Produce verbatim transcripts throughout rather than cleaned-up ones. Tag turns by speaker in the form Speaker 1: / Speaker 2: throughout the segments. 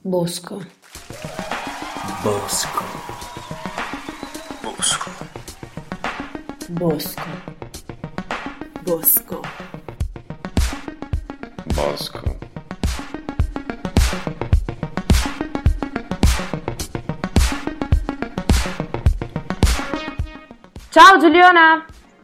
Speaker 1: Bosco.
Speaker 2: Bosco. Bosco.
Speaker 1: Bosco.
Speaker 3: Bosco.
Speaker 2: Bosco.
Speaker 4: Ciao Giuliana!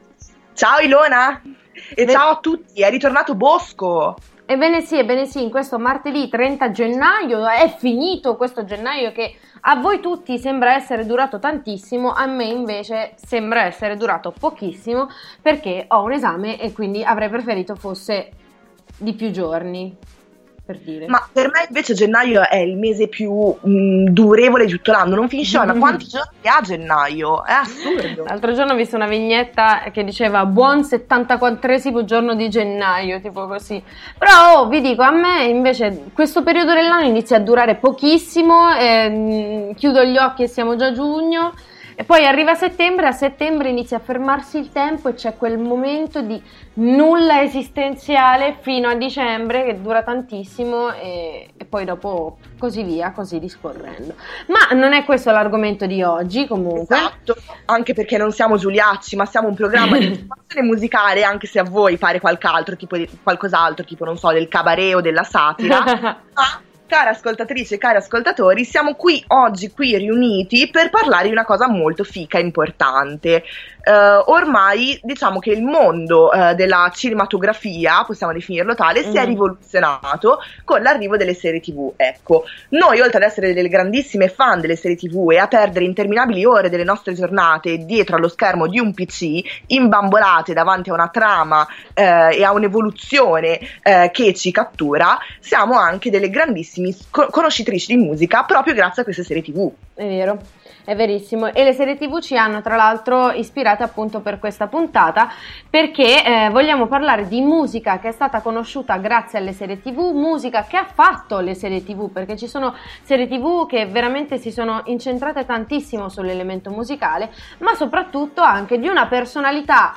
Speaker 3: Ciao Ilona! E
Speaker 4: Beh-
Speaker 3: ciao a tutti, è ritornato Bosco!
Speaker 4: Ebbene sì, ebbene sì, in questo martedì trenta gennaio è finito questo gennaio che a voi tutti sembra essere durato tantissimo, a me invece sembra essere durato pochissimo perché ho un esame e quindi avrei preferito fosse di più giorni, per dire.
Speaker 3: Ma per me invece gennaio è il mese più mh, durevole di tutto l'anno, non finisce mai, ma quanti giorni ha gennaio? È assurdo!
Speaker 4: L'altro giorno ho visto una vignetta che diceva buon settantaquattresimo giorno di gennaio, tipo così. Però oh, vi dico, a me invece questo periodo dell'anno inizia a durare pochissimo, ehm, chiudo gli occhi e siamo già a giugno, e poi arriva settembre, a settembre inizia a fermarsi il tempo e c'è quel momento di nulla esistenziale fino a dicembre che dura tantissimo e, e poi dopo così via, così discorrendo. Ma non è questo l'argomento di oggi comunque.
Speaker 3: Esatto, anche perché non siamo Giuliacci, ma siamo un programma di informazione musicale, anche se a voi pare qualche altro, tipo di, qualcos'altro, tipo non so, del cabaret o della satira. Ma, care ascoltatrici e cari ascoltatori, siamo qui oggi, qui riuniti per parlare di una cosa molto fica e importante. Uh, ormai diciamo che il mondo uh, della cinematografia, possiamo definirlo tale, mm. si è rivoluzionato con l'arrivo delle serie tv. Ecco, noi oltre ad essere delle grandissime fan delle serie tv e a perdere interminabili ore delle nostre giornate dietro allo schermo di un P C, imbambolate davanti a una trama uh, e a un'evoluzione uh, che ci cattura, siamo anche delle grandissime co- conoscitrici di musica proprio grazie a queste serie tv.
Speaker 4: È vero. È verissimo, e le serie tv ci hanno tra l'altro ispirate appunto per questa puntata perché eh, vogliamo parlare di musica che è stata conosciuta grazie alle serie tv, musica che ha fatto le serie tv, perché ci sono serie tv che veramente si sono incentrate tantissimo sull'elemento musicale, ma soprattutto anche di una personalità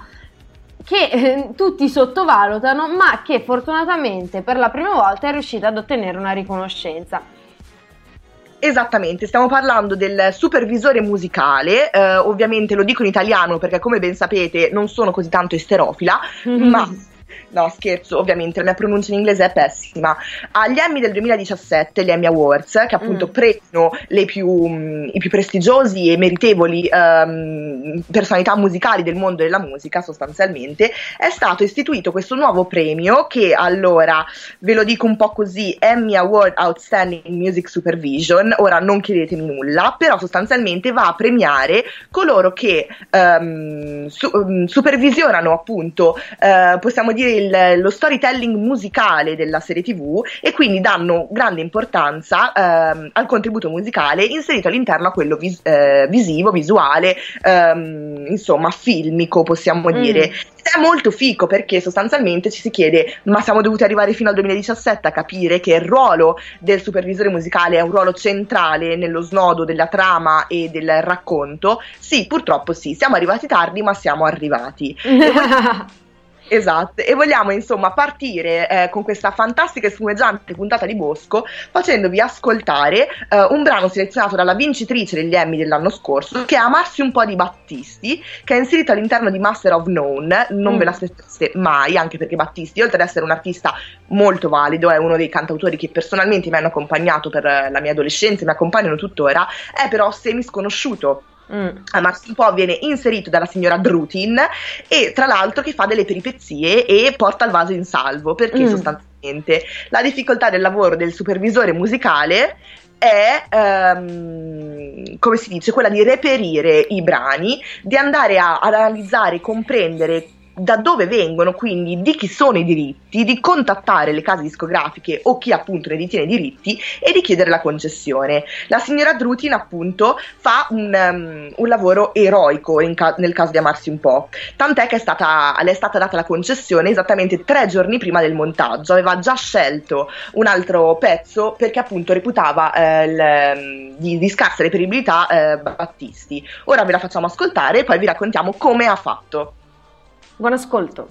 Speaker 4: che eh, tutti sottovalutano, ma che fortunatamente per la prima volta è riuscita ad ottenere una riconoscenza.
Speaker 3: Esattamente, stiamo parlando del supervisore musicale, eh, ovviamente lo dico in italiano perché come ben sapete non sono così tanto esterofila, mm-hmm. ma... No, scherzo, ovviamente la mia pronuncia in inglese è pessima. Agli Emmy del duemiladiciassette, gli Emmy Awards, che appunto mm. premiano le più, um, i più prestigiosi e meritevoli um, personalità musicali del mondo della musica, sostanzialmente, è stato istituito questo nuovo premio che allora, ve lo dico un po' così, Emmy Award Outstanding Music Supervision. Ora non chiedetemi nulla, però sostanzialmente va a premiare coloro che um, su, um, supervisionano appunto, uh, possiamo dire il, lo storytelling musicale della serie tv e quindi danno grande importanza ehm, al contributo musicale inserito all'interno a quello vis- eh, visivo, visuale, ehm, insomma filmico possiamo dire.
Speaker 4: Mm.
Speaker 3: Ed è molto fico perché sostanzialmente ci si chiede ma siamo dovuti arrivare fino al duemiladiciassette a capire che il ruolo del supervisore musicale è un ruolo centrale nello snodo della trama e del racconto? Sì, purtroppo sì, siamo arrivati tardi ma siamo arrivati. Esatto, e vogliamo insomma partire eh, con questa fantastica e spumeggiante puntata di Bosco facendovi ascoltare eh, un brano selezionato dalla vincitrice degli Emmy dell'anno scorso, che è Amarsi un po' di Battisti, che è inserito all'interno di Master of None. Non mm. ve l'aspettate mai, anche perché Battisti, oltre ad essere un artista molto valido, è uno dei cantautori che personalmente mi hanno accompagnato per la mia adolescenza e mi accompagnano tuttora, è però semi sconosciuto. Mm. Amarsi un po' viene inserito dalla signora Drutin e tra l'altro che fa delle peripezie e porta il vaso in salvo perché mm. sostanzialmente la difficoltà del lavoro del supervisore musicale è um, come si dice, quella di reperire i brani, di andare a, ad analizzare, comprendere da dove vengono, quindi di chi sono i diritti, di contattare le case discografiche o chi appunto ne detiene i diritti e di chiedere la concessione. La signora Drutin appunto fa un, um, un lavoro eroico in ca- nel caso di Amarsi un po', tant'è che è stata, le è stata data la concessione esattamente tre giorni prima del montaggio. Aveva già scelto un altro pezzo perché appunto reputava eh, il, di, di scarsa reperibilità eh, Battisti. Ora ve la facciamo ascoltare e poi vi raccontiamo come ha fatto.
Speaker 4: Buon ascolto.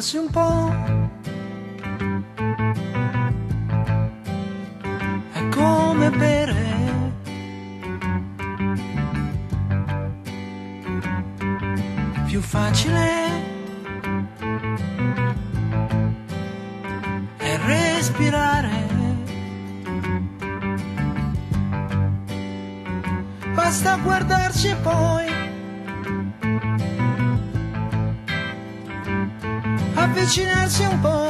Speaker 1: amarsi un po'. È come bere. Più facile è respirare. Basta guardarci e poi avvicinarsi un po'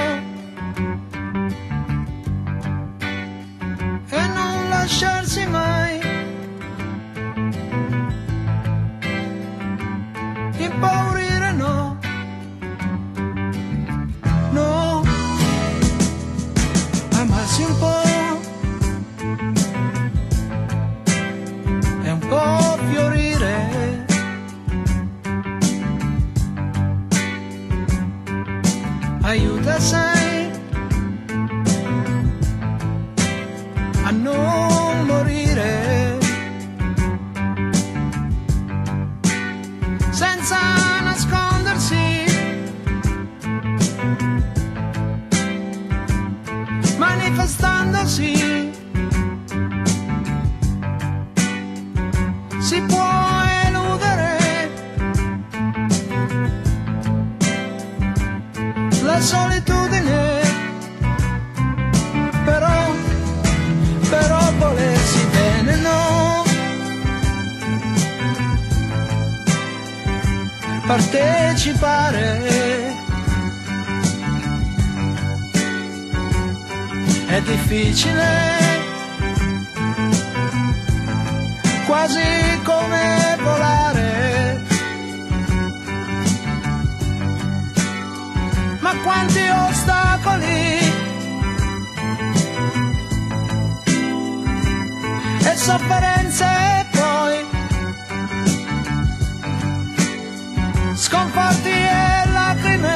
Speaker 1: e non lasciarsi mai impaurire, no, no, amarsi un po' è un po' fiorire, aiuta, sai, a non morire, senza nascondersi, manifestandosi, si può eludere la solitudine, però, però volersi bene, no, partecipare è difficile, quasi come volare, ma quanti ostacoli e sofferenze e poi sconforti e lacrime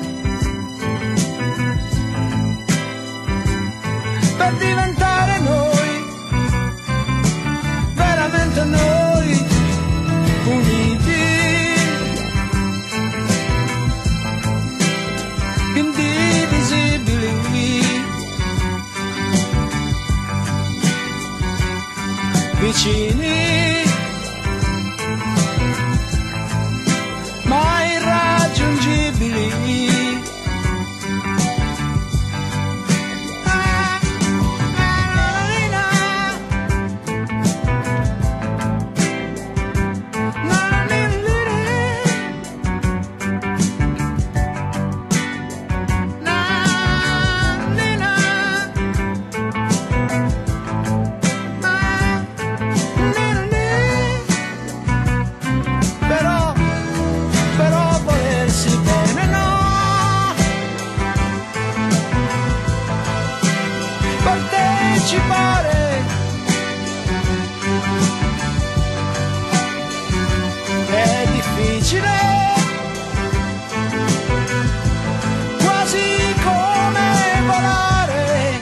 Speaker 1: per diventare noi, veramente noi, uniti, indivisibili, vicini, ma irraggiungibili. È difficile, quasi come volare.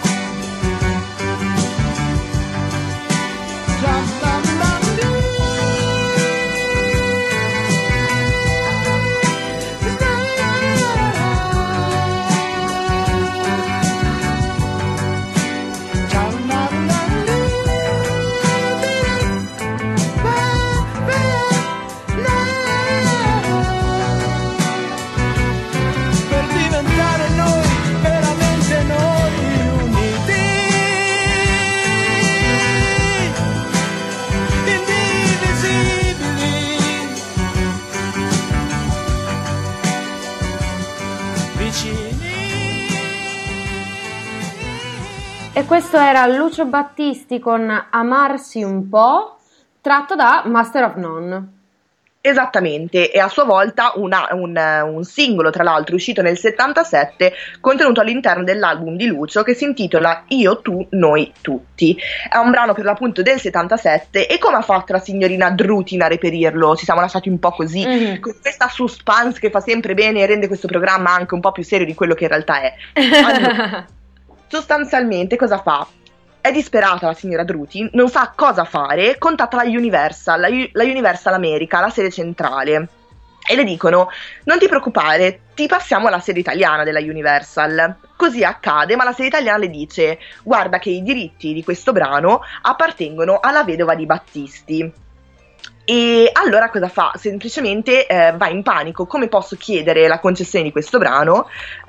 Speaker 4: E questo era Lucio Battisti con Amarsi un po', tratto da Master of None.
Speaker 3: Esattamente, e a sua volta una, un, un singolo, tra l'altro, uscito nel settantasette, contenuto all'interno dell'album di Lucio, che si intitola Io, tu, noi, tutti. È un brano per l'appunto del settantasette, e come ha fatto la signorina Drutin a reperirlo? Ci siamo lasciati un po' così, mm-hmm. con questa suspense che fa sempre bene e rende questo programma anche un po' più serio di quello che in realtà è. Allora, sostanzialmente cosa fa? È disperata la signora Drutin, non sa cosa fare, contatta la Universal, la, la Universal America, la sede centrale, e le dicono: non ti preoccupare, ti passiamo la serie italiana della Universal. Così accade, ma la serie italiana le dice: guarda che i diritti di questo brano appartengono alla vedova di Battisti. E allora cosa fa? Semplicemente eh, va in panico: come posso chiedere la concessione di questo brano?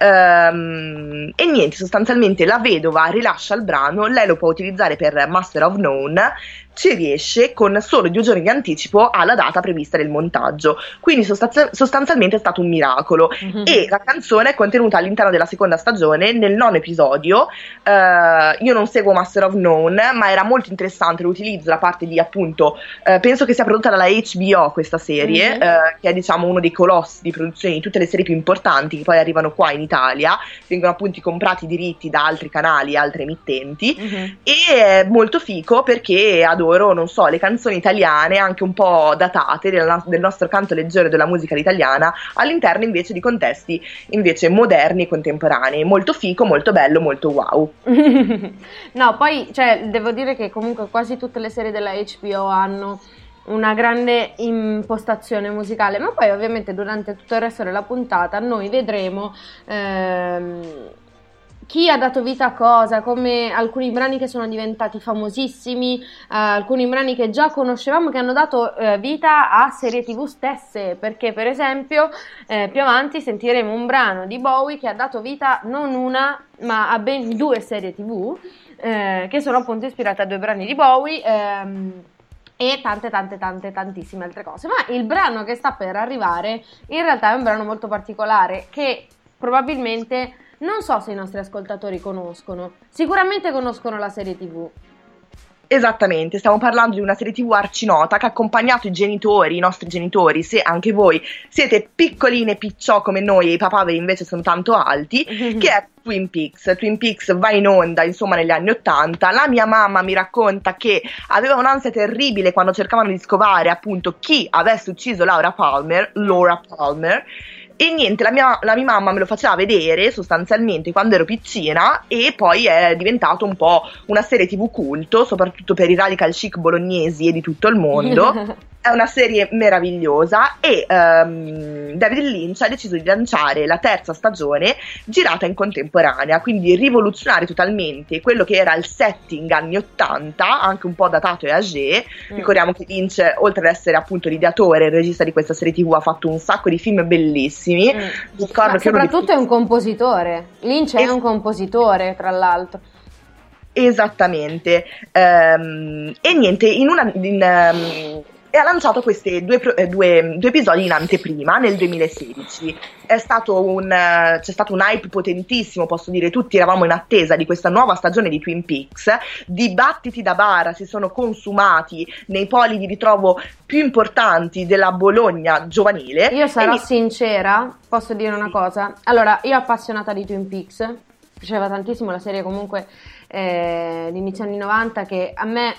Speaker 3: Ehm, e niente, sostanzialmente la vedova rilascia il brano, lei lo può utilizzare per Master of None, ci riesce con solo due giorni di anticipo alla data prevista del montaggio, quindi sostanzi- sostanzialmente è stato un miracolo. Mm-hmm. E la canzone è contenuta all'interno della seconda stagione, nel nono episodio. Eh, io non seguo Master of None, ma era molto interessante l'utilizzo da parte di, appunto, eh, penso che sia prodotta dalla H B O questa serie, mm-hmm. eh, che è, diciamo, uno dei colossi di produzione di tutte le serie più importanti che poi arrivano qua in Italia, vengono appunto comprati i diritti da altri canali, altre emittenti, mm-hmm. e è molto fico perché adoro, non so, le canzoni italiane anche un po' datate del, del nostro canto leggero della musica italiana all'interno invece di contesti invece moderni e contemporanei. Molto fico, molto bello, molto wow.
Speaker 4: No, poi cioè, devo dire che comunque quasi tutte le serie della H B O hanno una grande impostazione musicale, ma poi ovviamente durante tutto il resto della puntata noi vedremo ehm, chi ha dato vita a cosa, come alcuni brani che sono diventati famosissimi, eh, alcuni brani che già conoscevamo che hanno dato eh, vita a serie tv stesse, perché per esempio eh, più avanti sentiremo un brano di Bowie che ha dato vita non una ma a ben due serie tv eh, che sono appunto ispirate a due brani di Bowie ehm, e tante tante tante tantissime altre cose. Ma il brano che sta per arrivare in realtà è un brano molto particolare che probabilmente non so se i nostri ascoltatori conoscono. Sicuramente conoscono la serie tv.
Speaker 3: Esattamente, stiamo parlando di una serie tv arcinota che ha accompagnato i genitori, i nostri genitori, se anche voi siete piccolini e picciò come noi e i papaveri invece sono tanto alti, che è Twin Peaks. Twin Peaks va in onda insomma negli anni ottanta. La mia mamma mi racconta che aveva un'ansia terribile quando cercavano di scovare appunto chi avesse ucciso Laura Palmer, Laura Palmer. E niente, la mia, la mia mamma me lo faceva vedere sostanzialmente quando ero piccina e poi è diventato un po' una serie tv culto, soprattutto per i radical chic bolognesi e di tutto il mondo. È una serie meravigliosa e um, David Lynch ha deciso di lanciare la terza stagione girata in contemporanea, quindi rivoluzionare totalmente quello che era il setting anni ottanta, anche un po' datato e âgé. Mm. Ricordiamo che Lynch, oltre ad essere appunto l'ideatore e il regista di questa serie tv, ha fatto un sacco di film bellissimi. Mm.
Speaker 4: Ma che soprattutto è un compositore. Lynch è es- un compositore, tra l'altro.
Speaker 3: Esattamente. Um, e niente, in una... In, um, e ha lanciato questi due, due, due episodi in anteprima nel duemilasedici. È stato un, c'è stato un hype potentissimo, posso dire, tutti eravamo in attesa di questa nuova stagione di Twin Peaks. Dibattiti da bara si sono consumati nei poli di ritrovo più importanti della Bologna giovanile.
Speaker 4: Io sarò
Speaker 3: mi...
Speaker 4: sincera, posso dire una cosa? Allora, io appassionata di Twin Peaks, mi piaceva tantissimo la serie comunque eh, di inizio anni novanta, che a me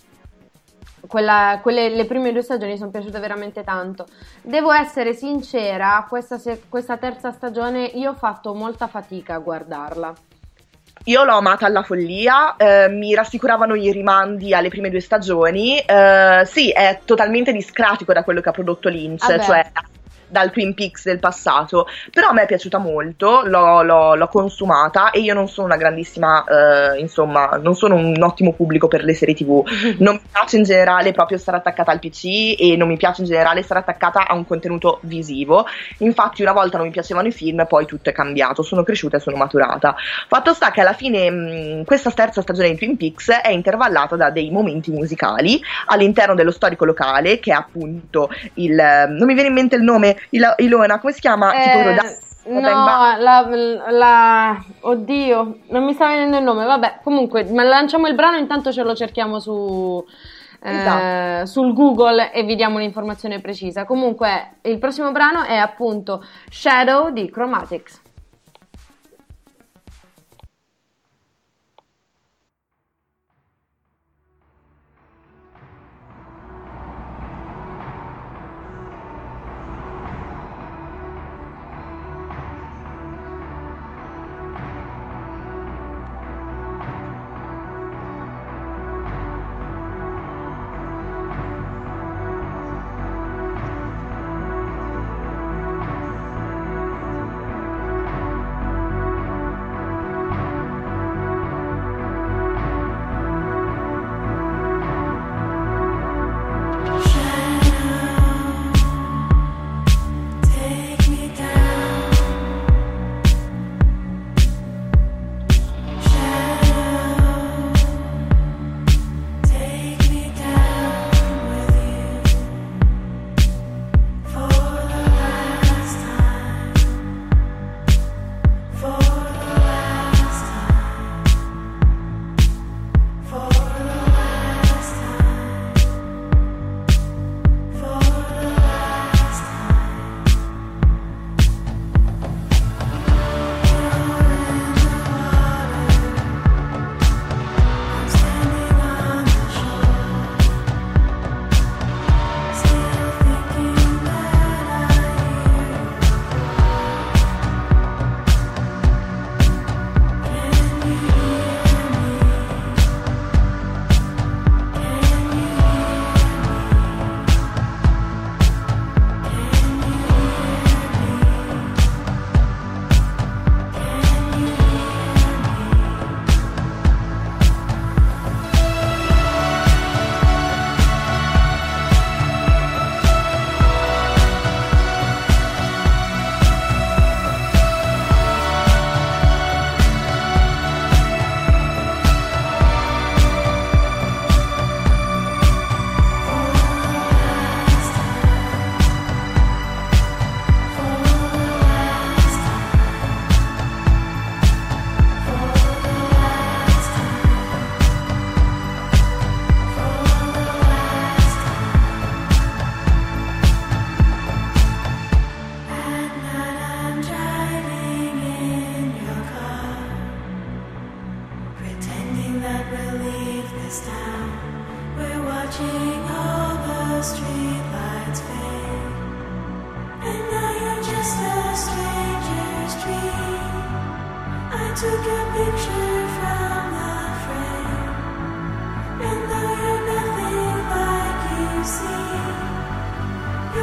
Speaker 4: Quella, quelle, le prime due stagioni sono piaciute veramente tanto. Devo essere sincera, questa, se, questa terza stagione io ho fatto molta fatica a guardarla.
Speaker 3: Io l'ho amata alla follia, eh, mi rassicuravano i rimandi alle prime due stagioni. Eh, sì, è totalmente discratico da quello che ha prodotto Lynch, Vabbè. cioè dal Twin Peaks del passato, però a me è piaciuta molto, l'ho, l'ho, l'ho consumata e io non sono una grandissima, eh, insomma, non sono un ottimo pubblico per le serie tv, non mi piace in generale proprio stare attaccata al P C e non mi piace in generale stare attaccata a un contenuto visivo. Infatti una volta non mi piacevano i film, poi tutto è cambiato, sono cresciuta e sono maturata. Fatto sta che alla fine mh, questa terza stagione di Twin Peaks è intervallata da dei momenti musicali all'interno dello storico locale, che è appunto il, non mi viene in mente il nome, Il, Ilona, come si chiama?
Speaker 4: Eh, tipo Roda- no, la, la oddio, non mi sta venendo il nome. Vabbè, comunque, ma lanciamo il brano, intanto ce lo cerchiamo su eh, esatto. sul Google e vi diamo un'informazione precisa. Comunque, il prossimo brano è appunto Shadow di Chromatics.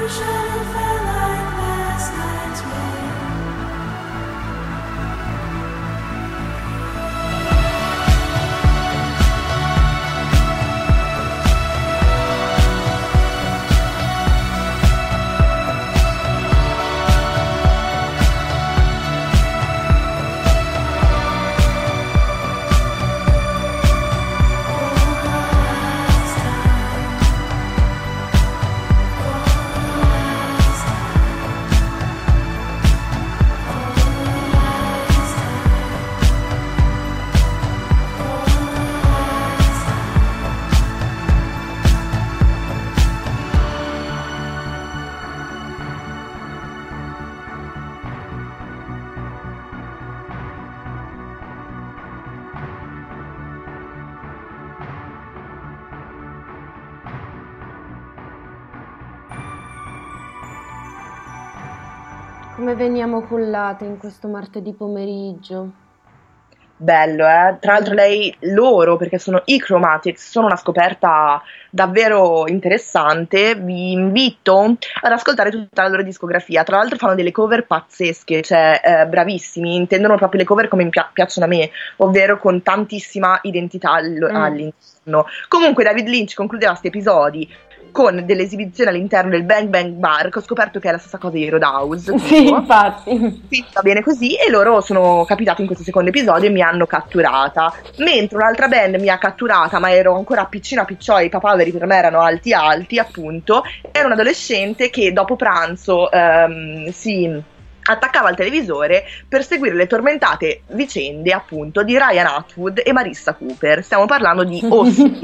Speaker 4: Come veniamo cullate in questo martedì pomeriggio?
Speaker 3: Bello, eh? Tra l'altro lei, loro, perché sono i Chromatics, sono una scoperta davvero interessante. Vi invito ad ascoltare tutta la loro discografia. Tra l'altro fanno delle cover pazzesche, cioè eh, bravissimi, intendono proprio le cover come mi pi- piacciono a me, ovvero con tantissima identità all-
Speaker 4: Mm.
Speaker 3: all'interno. Comunque David Lynch concludeva questi episodi con delle esibizioni all'interno del Bang Bang Bar, che ho scoperto che è la stessa cosa di Roadhouse.
Speaker 4: Sì,
Speaker 3: tipo.
Speaker 4: infatti.
Speaker 3: Sì, va bene così, e loro sono capitati in questo secondo episodio e mi hanno catturata, mentre un'altra band mi ha catturata, ma ero ancora piccina picciola, i papaveri per me erano alti alti, appunto. Era un adolescente che dopo pranzo ehm, si attaccava al televisore per seguire le tormentate vicende, appunto, di Ryan Atwood e Marissa Cooper. Stiamo parlando di O C.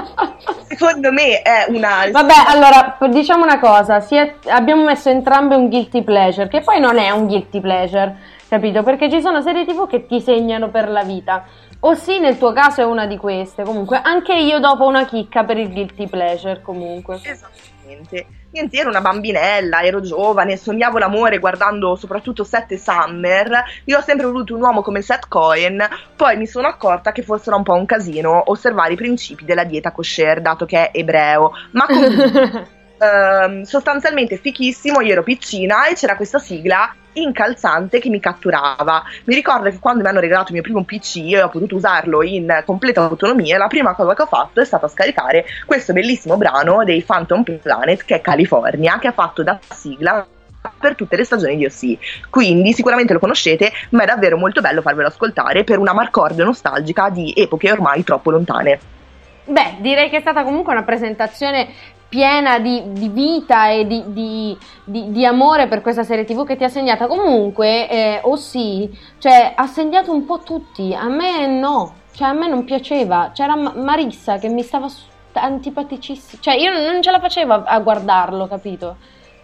Speaker 3: Secondo me è una...
Speaker 4: Vabbè, allora, diciamo una cosa, si è- abbiamo messo entrambe un guilty pleasure, che poi non è un guilty pleasure, capito? Perché ci sono serie tivù che ti segnano per la vita. O sì, nel tuo caso è una di queste, comunque. Anche io dopo una chicca per il guilty pleasure, comunque.
Speaker 3: Esattamente. Niente, ero una bambinella, ero giovane, sognavo l'amore guardando soprattutto Seth Summer. Io ho sempre voluto un uomo come Seth Cohen, poi mi sono accorta che fosse un po' un casino osservare i principi della dieta kosher, dato che è ebreo. Ma comunque, ehm, sostanzialmente fichissimo, io ero piccina e c'era questa sigla incalzante che mi catturava. Mi ricordo che quando mi hanno regalato il mio primo P C e ho potuto usarlo in completa autonomia, la prima cosa che ho fatto è stata scaricare questo bellissimo brano dei Phantom Planet, che è California, che ha fatto da sigla per tutte le stagioni di O C. Quindi sicuramente lo conoscete, ma è davvero molto bello farvelo ascoltare per una marcorde nostalgica di epoche ormai troppo lontane.
Speaker 4: Beh, direi che è stata comunque una presentazione piena di, di vita e di, di, di, di amore per questa serie tivù che ti ha segnata. Comunque, eh, O C, cioè, ha segnato un po' tutti. A me no, cioè a me non piaceva. C'era Ma- Marissa che mi stava s- antipaticissima. Cioè, io non ce la facevo a, a guardarlo, capito?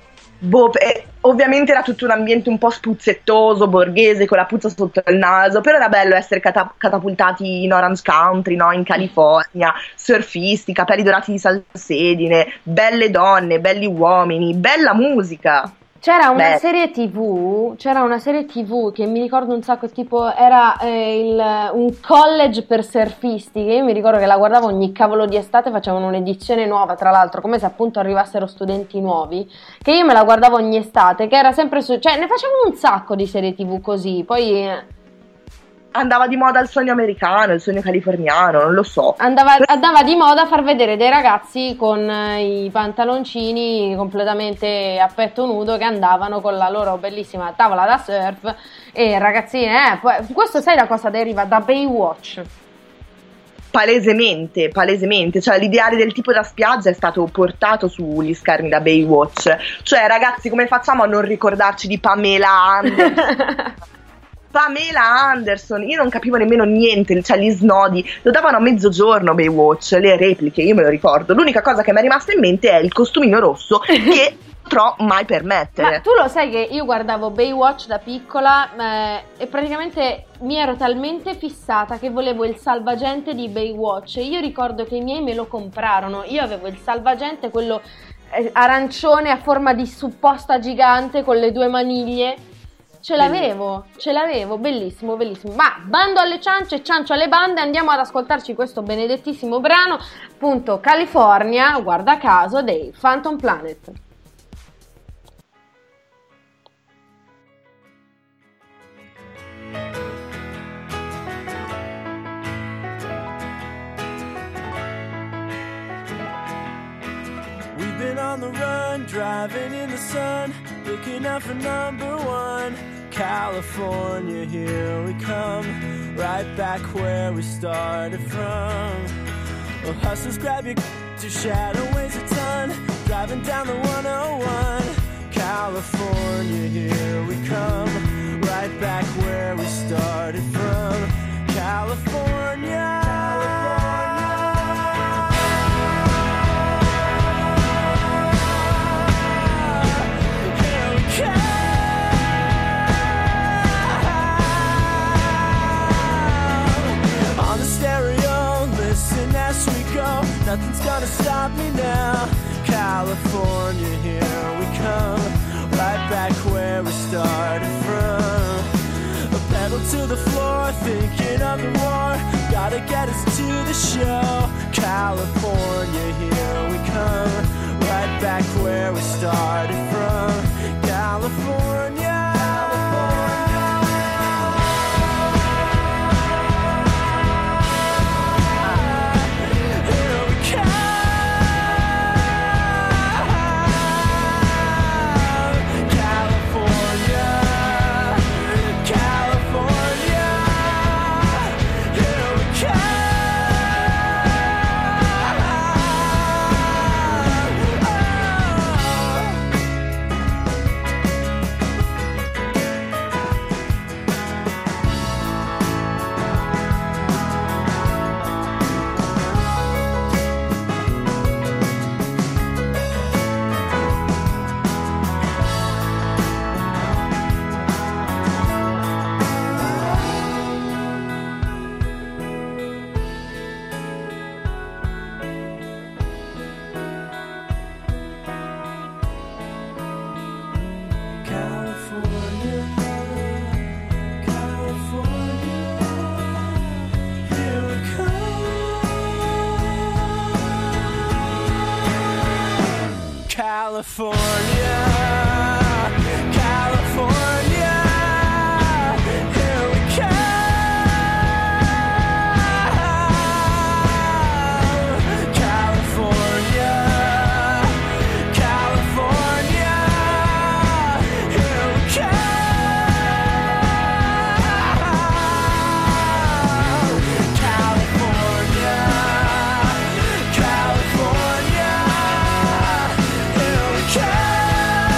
Speaker 3: Boh, eh, ovviamente era tutto un ambiente un po' spuzzettoso, borghese, con la puzza sotto il naso, però era bello essere cata- catapultati in Orange Country, no? In California, surfisti, capelli dorati di salsedine, belle donne, belli uomini, bella musica.
Speaker 4: C'era una
Speaker 3: Beh.
Speaker 4: serie tivù, c'era una serie tivù che mi ricordo un sacco, tipo era eh, il- un college per surfisti, che io mi ricordo che la guardavo ogni cavolo di estate, facevano un'edizione nuova, tra l'altro, come se appunto arrivassero studenti nuovi, che io me la guardavo ogni estate, che era sempre su, cioè ne facevano un sacco di serie tivù così, poi eh,
Speaker 3: Andava di moda il sogno americano, il sogno californiano, non lo so.
Speaker 4: andava, andava di moda far vedere dei ragazzi con eh, i pantaloncini completamente a petto nudo che andavano con la loro bellissima tavola da surf e ragazzine, eh, poi- questo sai da cosa deriva? Da Baywatch.
Speaker 3: Palesemente, palesemente, cioè l'ideale del tipo da spiaggia è stato portato sugli schermi da Baywatch. Cioè, ragazzi, come facciamo a non ricordarci di Pamela Anderson? Pamela Anderson, io non capivo nemmeno niente, cioè gli snodi, lo davano a mezzogiorno Baywatch, le repliche, io me lo ricordo. L'unica cosa che mi è rimasta in mente è il costumino rosso che non potrò mai permettere.
Speaker 4: Ma tu lo sai che io guardavo Baywatch da piccola eh, e praticamente mi ero talmente fissata che volevo il salvagente di Baywatch. Io ricordo che i miei me lo comprarono, io avevo il salvagente, quello eh, arancione a forma di supposta gigante con le due maniglie. Ce l'avevo, ce l'avevo, bellissimo, bellissimo. Ma bando alle ciance, ciancio alle bande, andiamo ad ascoltarci questo benedettissimo brano, appunto California, guarda caso, dei Phantom Planet.
Speaker 2: on the run, driving in the sun, looking out for number one. California, here we come, right back where we started from. Well, hustlers, grab your your shadow weighs a ton, driving down the one oh one. California, here we come, right back where we started from. California. Nothing's gonna stop me now. California, here we come, right back where we started from. A pedal to the floor, thinking of the war, gotta get us to the show. California, here we come, right back where we started from. California. California, California, here we come. California, California, here we come. California, California. California.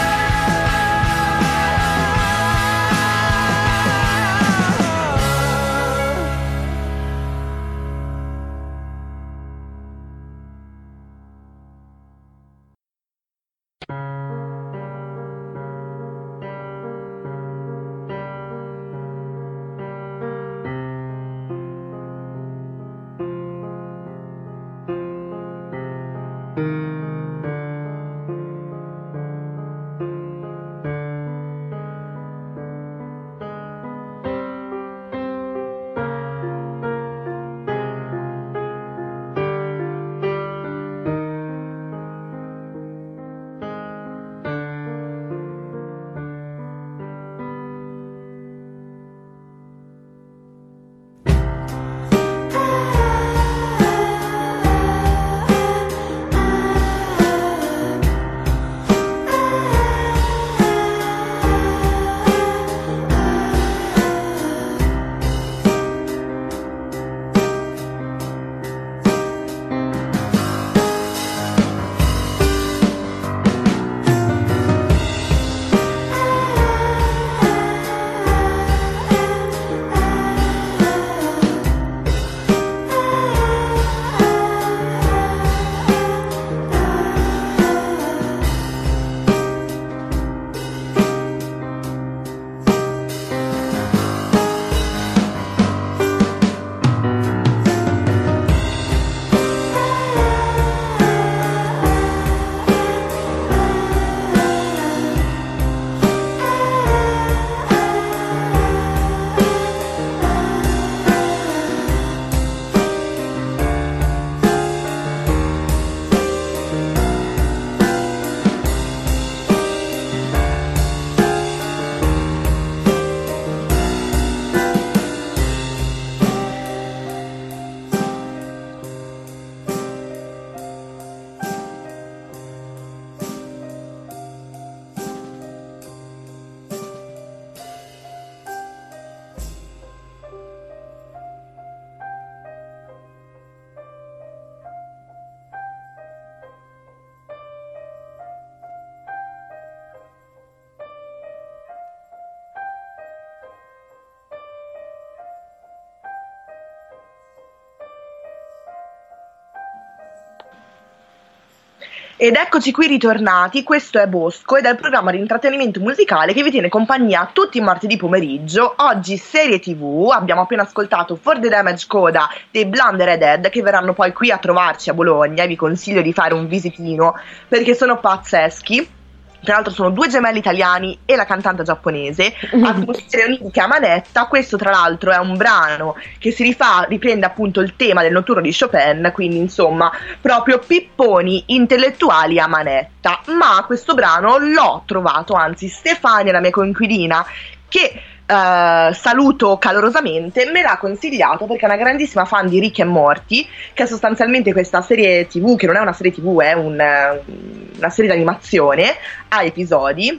Speaker 3: Ed eccoci qui ritornati, questo è Bosco ed è il programma di intrattenimento musicale che vi tiene compagnia tutti i martedì pomeriggio. Oggi serie tv, abbiamo appena ascoltato For the Damage Coda dei Blonde Redhead che verranno poi qui a trovarci a Bologna e vi consiglio di fare un visitino perché sono pazzeschi. Tra l'altro sono due gemelli italiani e la cantante giapponese, atmosfere oniriche a manetta. Questo tra l'altro è un brano che si rifà, riprende appunto il tema del notturno di Chopin, quindi insomma proprio pipponi intellettuali a manetta. Ma questo brano l'ho trovato, anzi Stefania, la mia coinquilina, che Uh, saluto calorosamente, me l'ha consigliato perché è una grandissima fan di Rick e Morty, che è sostanzialmente questa serie tv, che non è una serie tv, è un, una serie di animazione a episodi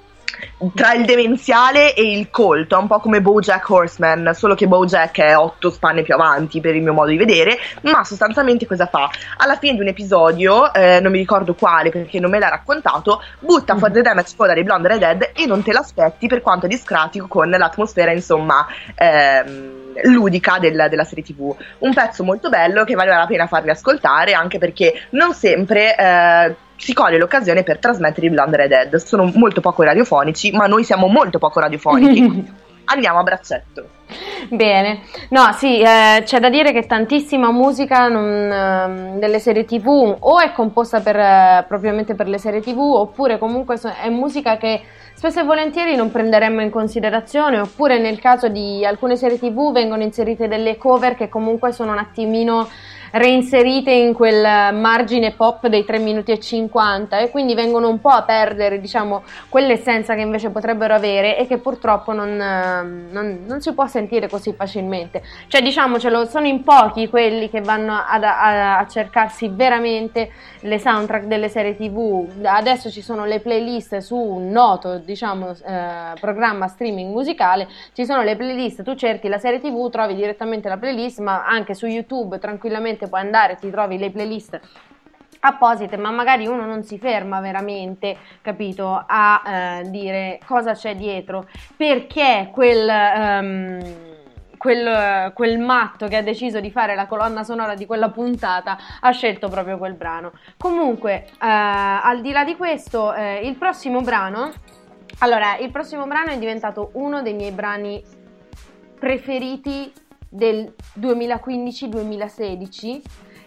Speaker 3: tra il demenziale e il colto, è un po' come BoJack Horseman, solo che BoJack è otto spanne più avanti per il mio modo di vedere. Ma sostanzialmente cosa fa? Alla fine di un episodio, eh, non mi ricordo quale perché non me l'ha raccontato, butta For the Damage Coda dei Blonde Redhead e non te l'aspetti, per quanto è discretico con l'atmosfera insomma ehm, ludica del, della serie tv. Un pezzo molto bello che vale la pena farvi ascoltare, anche perché non sempre eh, si coglie l'occasione per trasmettere i Blonde Redhead. Sono molto poco radiofonici, ma noi siamo molto poco radiofonici. Andiamo a braccetto.
Speaker 4: Bene, no sì, eh, c'è da dire che tantissima musica non, eh, delle serie tv o è composta per, eh, propriamente per le serie tv, oppure comunque so- è musica che spesso e volentieri non prenderemmo in considerazione, oppure nel caso di alcune serie tv vengono inserite delle cover che comunque sono un attimino reinserite in quel margine pop dei tre minuti e cinquanta e quindi vengono un po' a perdere, diciamo, quell'essenza che invece potrebbero avere e che purtroppo non, non, non si può sentire così facilmente. Cioè, diciamocelo, sono in pochi quelli che vanno ad, a, a cercarsi veramente le soundtrack delle serie tv. Adesso ci sono le playlist su un noto, diciamo, eh, programma streaming musicale, ci sono le playlist, tu cerchi la serie tv, trovi direttamente la playlist, ma anche su YouTube tranquillamente puoi andare, ti trovi le playlist apposite, ma magari uno non si ferma veramente, capito, a eh, dire cosa c'è dietro, perché quel, um, quel, quel matto che ha deciso di fare la colonna sonora di quella puntata ha scelto proprio quel brano. Comunque, eh, al di là di questo, eh, il prossimo brano, allora, il prossimo brano è diventato uno dei miei brani preferiti del duemilaquindici duemilasedici.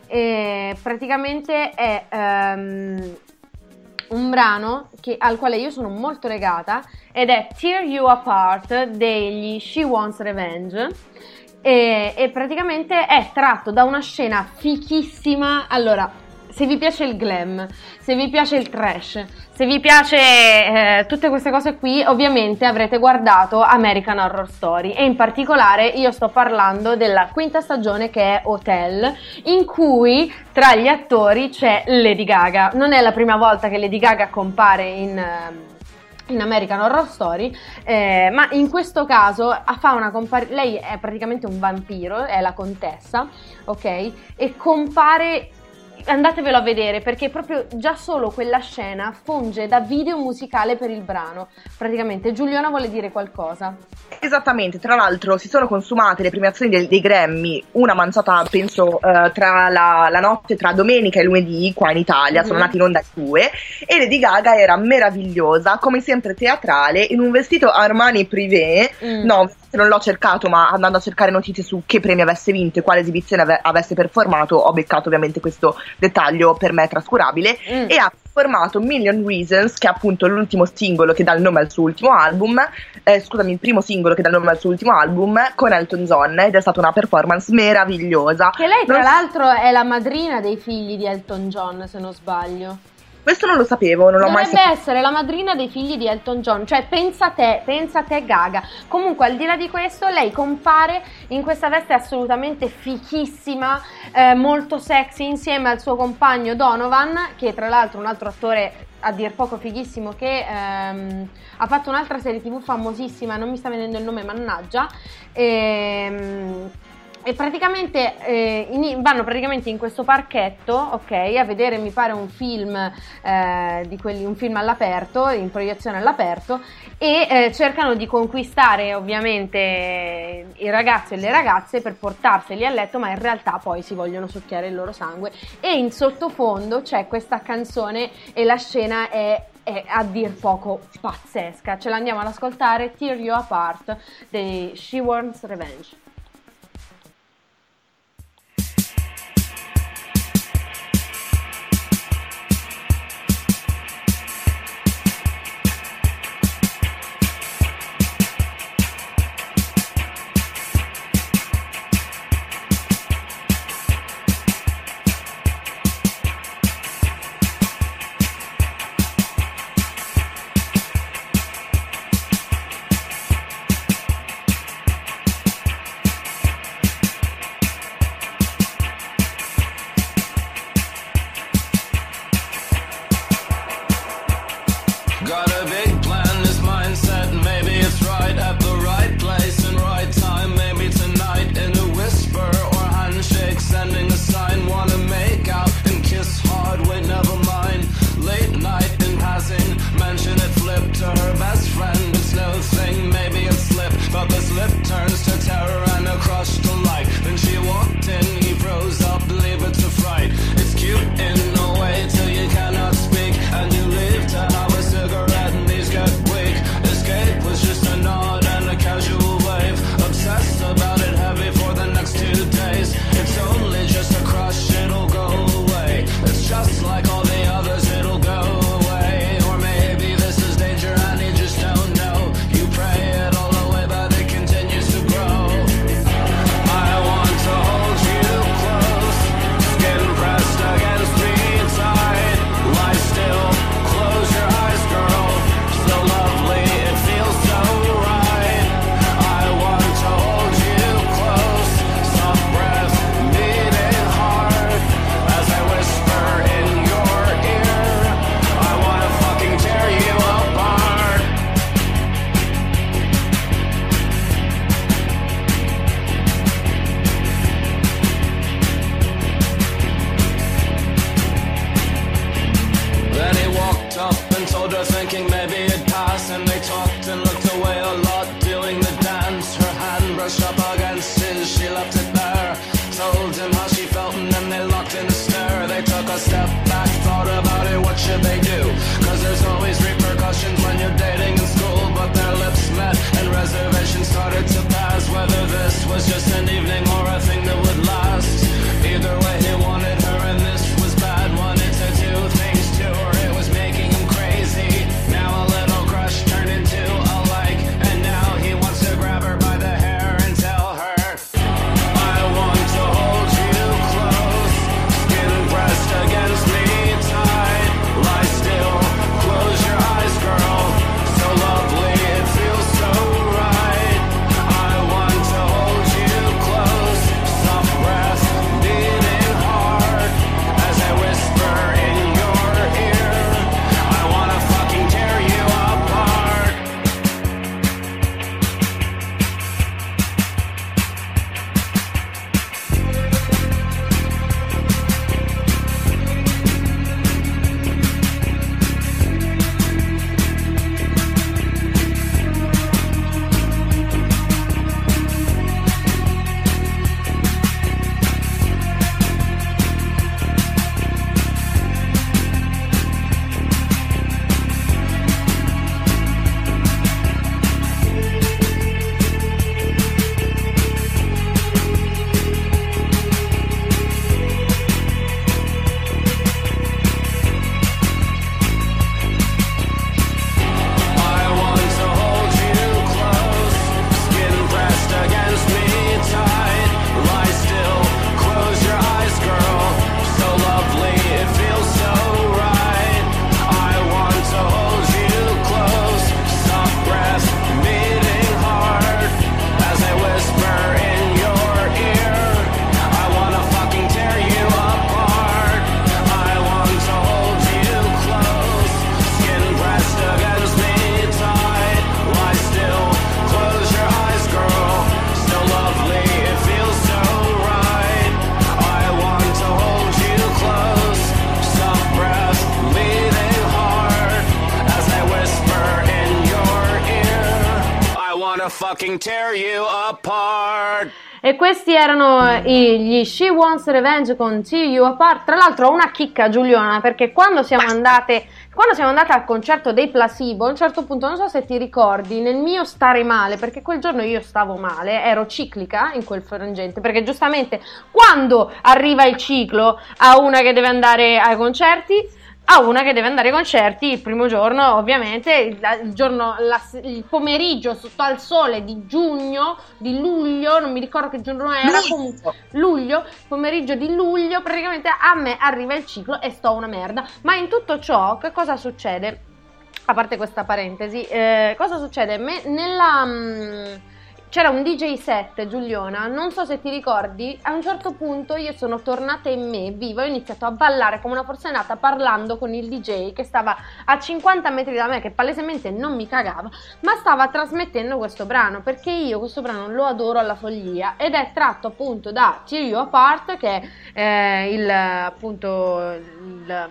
Speaker 4: E praticamente è um, un brano che, al quale io sono molto legata, ed è Tear You Apart degli She Wants Revenge. E, e praticamente è tratto da una scena fichissima. Allora, se vi piace il glam, se vi piace il trash, se vi piace eh, tutte queste cose qui, ovviamente avrete guardato American Horror Story, e in particolare io sto parlando della quinta stagione, che è Hotel, in cui tra gli attori c'è Lady Gaga. Non è la prima volta che Lady Gaga compare in... in American Horror Story, eh, ma in questo caso fa una compar- lei è praticamente un vampiro, è la contessa, ok? E compare, andatevelo a vedere, perché proprio già solo quella scena funge da video musicale per il brano. Praticamente Giuliana vuole dire qualcosa.
Speaker 3: Esattamente, tra l'altro si sono consumate le premiazioni dei, dei Grammy, una manciata penso uh, tra la, la notte tra domenica e lunedì qua in Italia, mm-hmm. Sono nati in onda due, e Lady Gaga era meravigliosa, come sempre teatrale, in un vestito Armani Privé, mm. no, non l'ho cercato, ma andando a cercare notizie su che premi avesse vinto e quale esibizione ave- avesse performato, ho beccato ovviamente questo dettaglio per me trascurabile, mm. e ha performato Million Reasons, che è appunto l'ultimo singolo che dà il nome al suo ultimo album, eh, scusami, il primo singolo che dà il nome al suo ultimo album, con Elton John, ed è stata una performance meravigliosa.
Speaker 4: Che lei tra
Speaker 3: non...
Speaker 4: l'altro è la madrina dei figli di Elton John, se non sbaglio.
Speaker 3: Questo non lo sapevo, non l'ho mai saputo.
Speaker 4: Dovrebbe essere la madrina dei figli di Elton John, cioè pensa te, pensa te Gaga. Comunque, al di là di questo, lei compare in questa veste assolutamente fichissima, eh, molto sexy, insieme al suo compagno Donovan, che tra l'altro è un altro attore a dir poco fighissimo, che ehm, ha fatto un'altra serie tv famosissima, non mi sta venendo il nome, mannaggia, ehm... e praticamente eh, in, vanno praticamente in questo parchetto, ok, a vedere mi pare un film eh, di quelli, un film all'aperto, in proiezione all'aperto, e eh, cercano di conquistare ovviamente i ragazzi e le ragazze per portarseli a letto, ma in realtà poi si vogliono succhiare il loro sangue, e in sottofondo c'è questa canzone e la scena è è a dir poco pazzesca. Ce l'andiamo ad ascoltare, Tear You Apart dei She Wants Revenge.
Speaker 2: Lie still. to fucking tear you apart.
Speaker 4: E questi erano gli She Wants Revenge con Tear You Apart. Tra l'altro ho una chicca, Giuliana, perché quando siamo andate quando siamo andate al concerto dei Placebo, a un certo punto, non so se ti ricordi, nel mio stare male, perché quel giorno io stavo male, ero ciclica in quel frangente, perché giustamente quando arriva il ciclo a una che deve andare ai concerti, a una che deve andare ai concerti il primo giorno, ovviamente il, il giorno la, il pomeriggio sotto al sole di giugno, di luglio, non mi ricordo che giorno era,
Speaker 3: luglio.
Speaker 4: comunque luglio, pomeriggio di luglio, praticamente a me arriva il ciclo e sto una merda. Ma in tutto ciò che cosa succede? A parte questa parentesi, eh, cosa succede? Me, nella mh, c'era un D J set, Giuliana, non so se ti ricordi, a un certo punto io sono tornata in me, viva, ho iniziato a ballare come una forsennata parlando con il D J che stava a cinquanta metri da me, che palesemente non mi cagava, ma stava trasmettendo questo brano, perché io questo brano lo adoro alla follia, ed è tratto appunto da Tear You Apart, che è eh, il appunto il,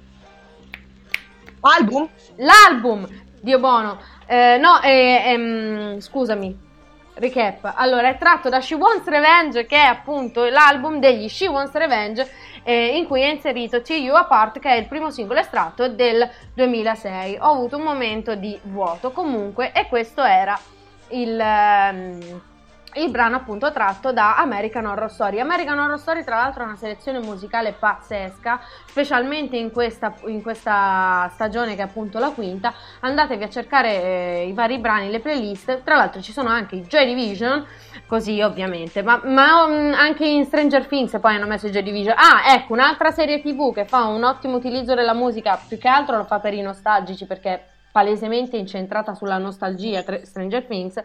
Speaker 3: album?
Speaker 4: l'album, Dio buono, eh, no, eh, ehm, scusami, recap. Allora, è tratto da She Wants Revenge, che è appunto l'album degli She Wants Revenge, eh, in cui è inserito Tear You Apart, che è il primo singolo estratto del duemilasei. Ho avuto un momento di vuoto comunque, e questo era il, ehm, il brano appunto tratto da American Horror Story. American Horror Story, tra l'altro, è una selezione musicale pazzesca, specialmente in questa, in questa stagione, che è appunto la quinta. Andatevi a cercare eh, i vari brani, le playlist. Tra l'altro ci sono anche i Joy Division, così ovviamente, ma, ma um, anche in Stranger Things poi hanno messo i Joy Division. Ah, ecco, un'altra serie tv che fa un ottimo utilizzo della musica, più che altro lo fa per i nostalgici, perché palesemente incentrata sulla nostalgia, Stranger Things,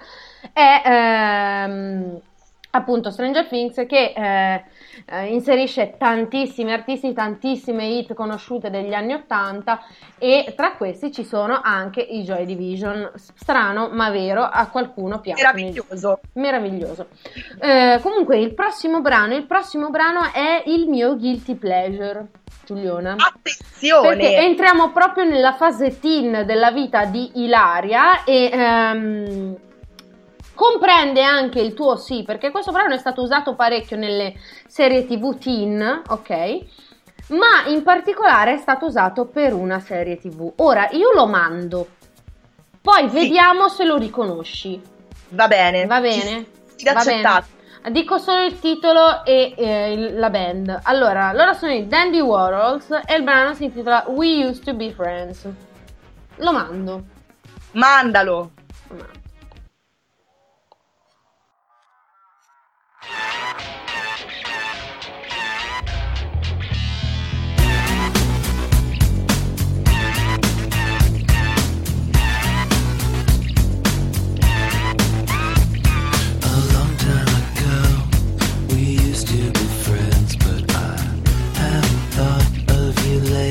Speaker 4: è ehm, appunto Stranger Things, che eh, eh, inserisce tantissimi artisti, tantissime hit conosciute degli anni ottanta, e tra questi ci sono anche i Joy Division. Strano ma vero, a qualcuno piace.
Speaker 3: Meraviglioso.
Speaker 4: Meraviglioso. Eh, comunque il prossimo brano, il prossimo brano è il mio guilty pleasure, Giuliana.
Speaker 3: Attenzione!
Speaker 4: Perché entriamo proprio nella fase teen della vita di Ilaria, e ehm, comprende anche il tuo sì, perché questo brano è stato usato parecchio nelle serie tv teen, ok? Ma in particolare è stato usato per una serie tv. Ora io lo mando, poi sì, vediamo se lo riconosci.
Speaker 3: Va bene.
Speaker 4: Va bene?
Speaker 3: Ti va accettato.
Speaker 4: Bene. Dico solo il titolo e eh, il, la band. Allora, loro sono i Dandy Warhols e il brano si intitola We Used to Be Friends. Lo mando.
Speaker 3: Mandalo.
Speaker 4: Lo mando.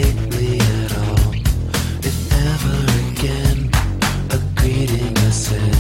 Speaker 5: Lately at all, if ever again, a greeting I said.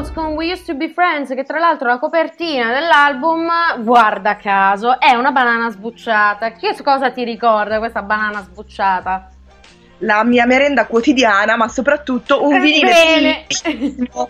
Speaker 4: Worlds con We Used to Be Friends, che tra l'altro la copertina dell'album, guarda caso, è una banana sbucciata. Che cosa ti ricorda questa banana sbucciata?
Speaker 3: La mia merenda quotidiana, ma soprattutto un vinile bellissimo.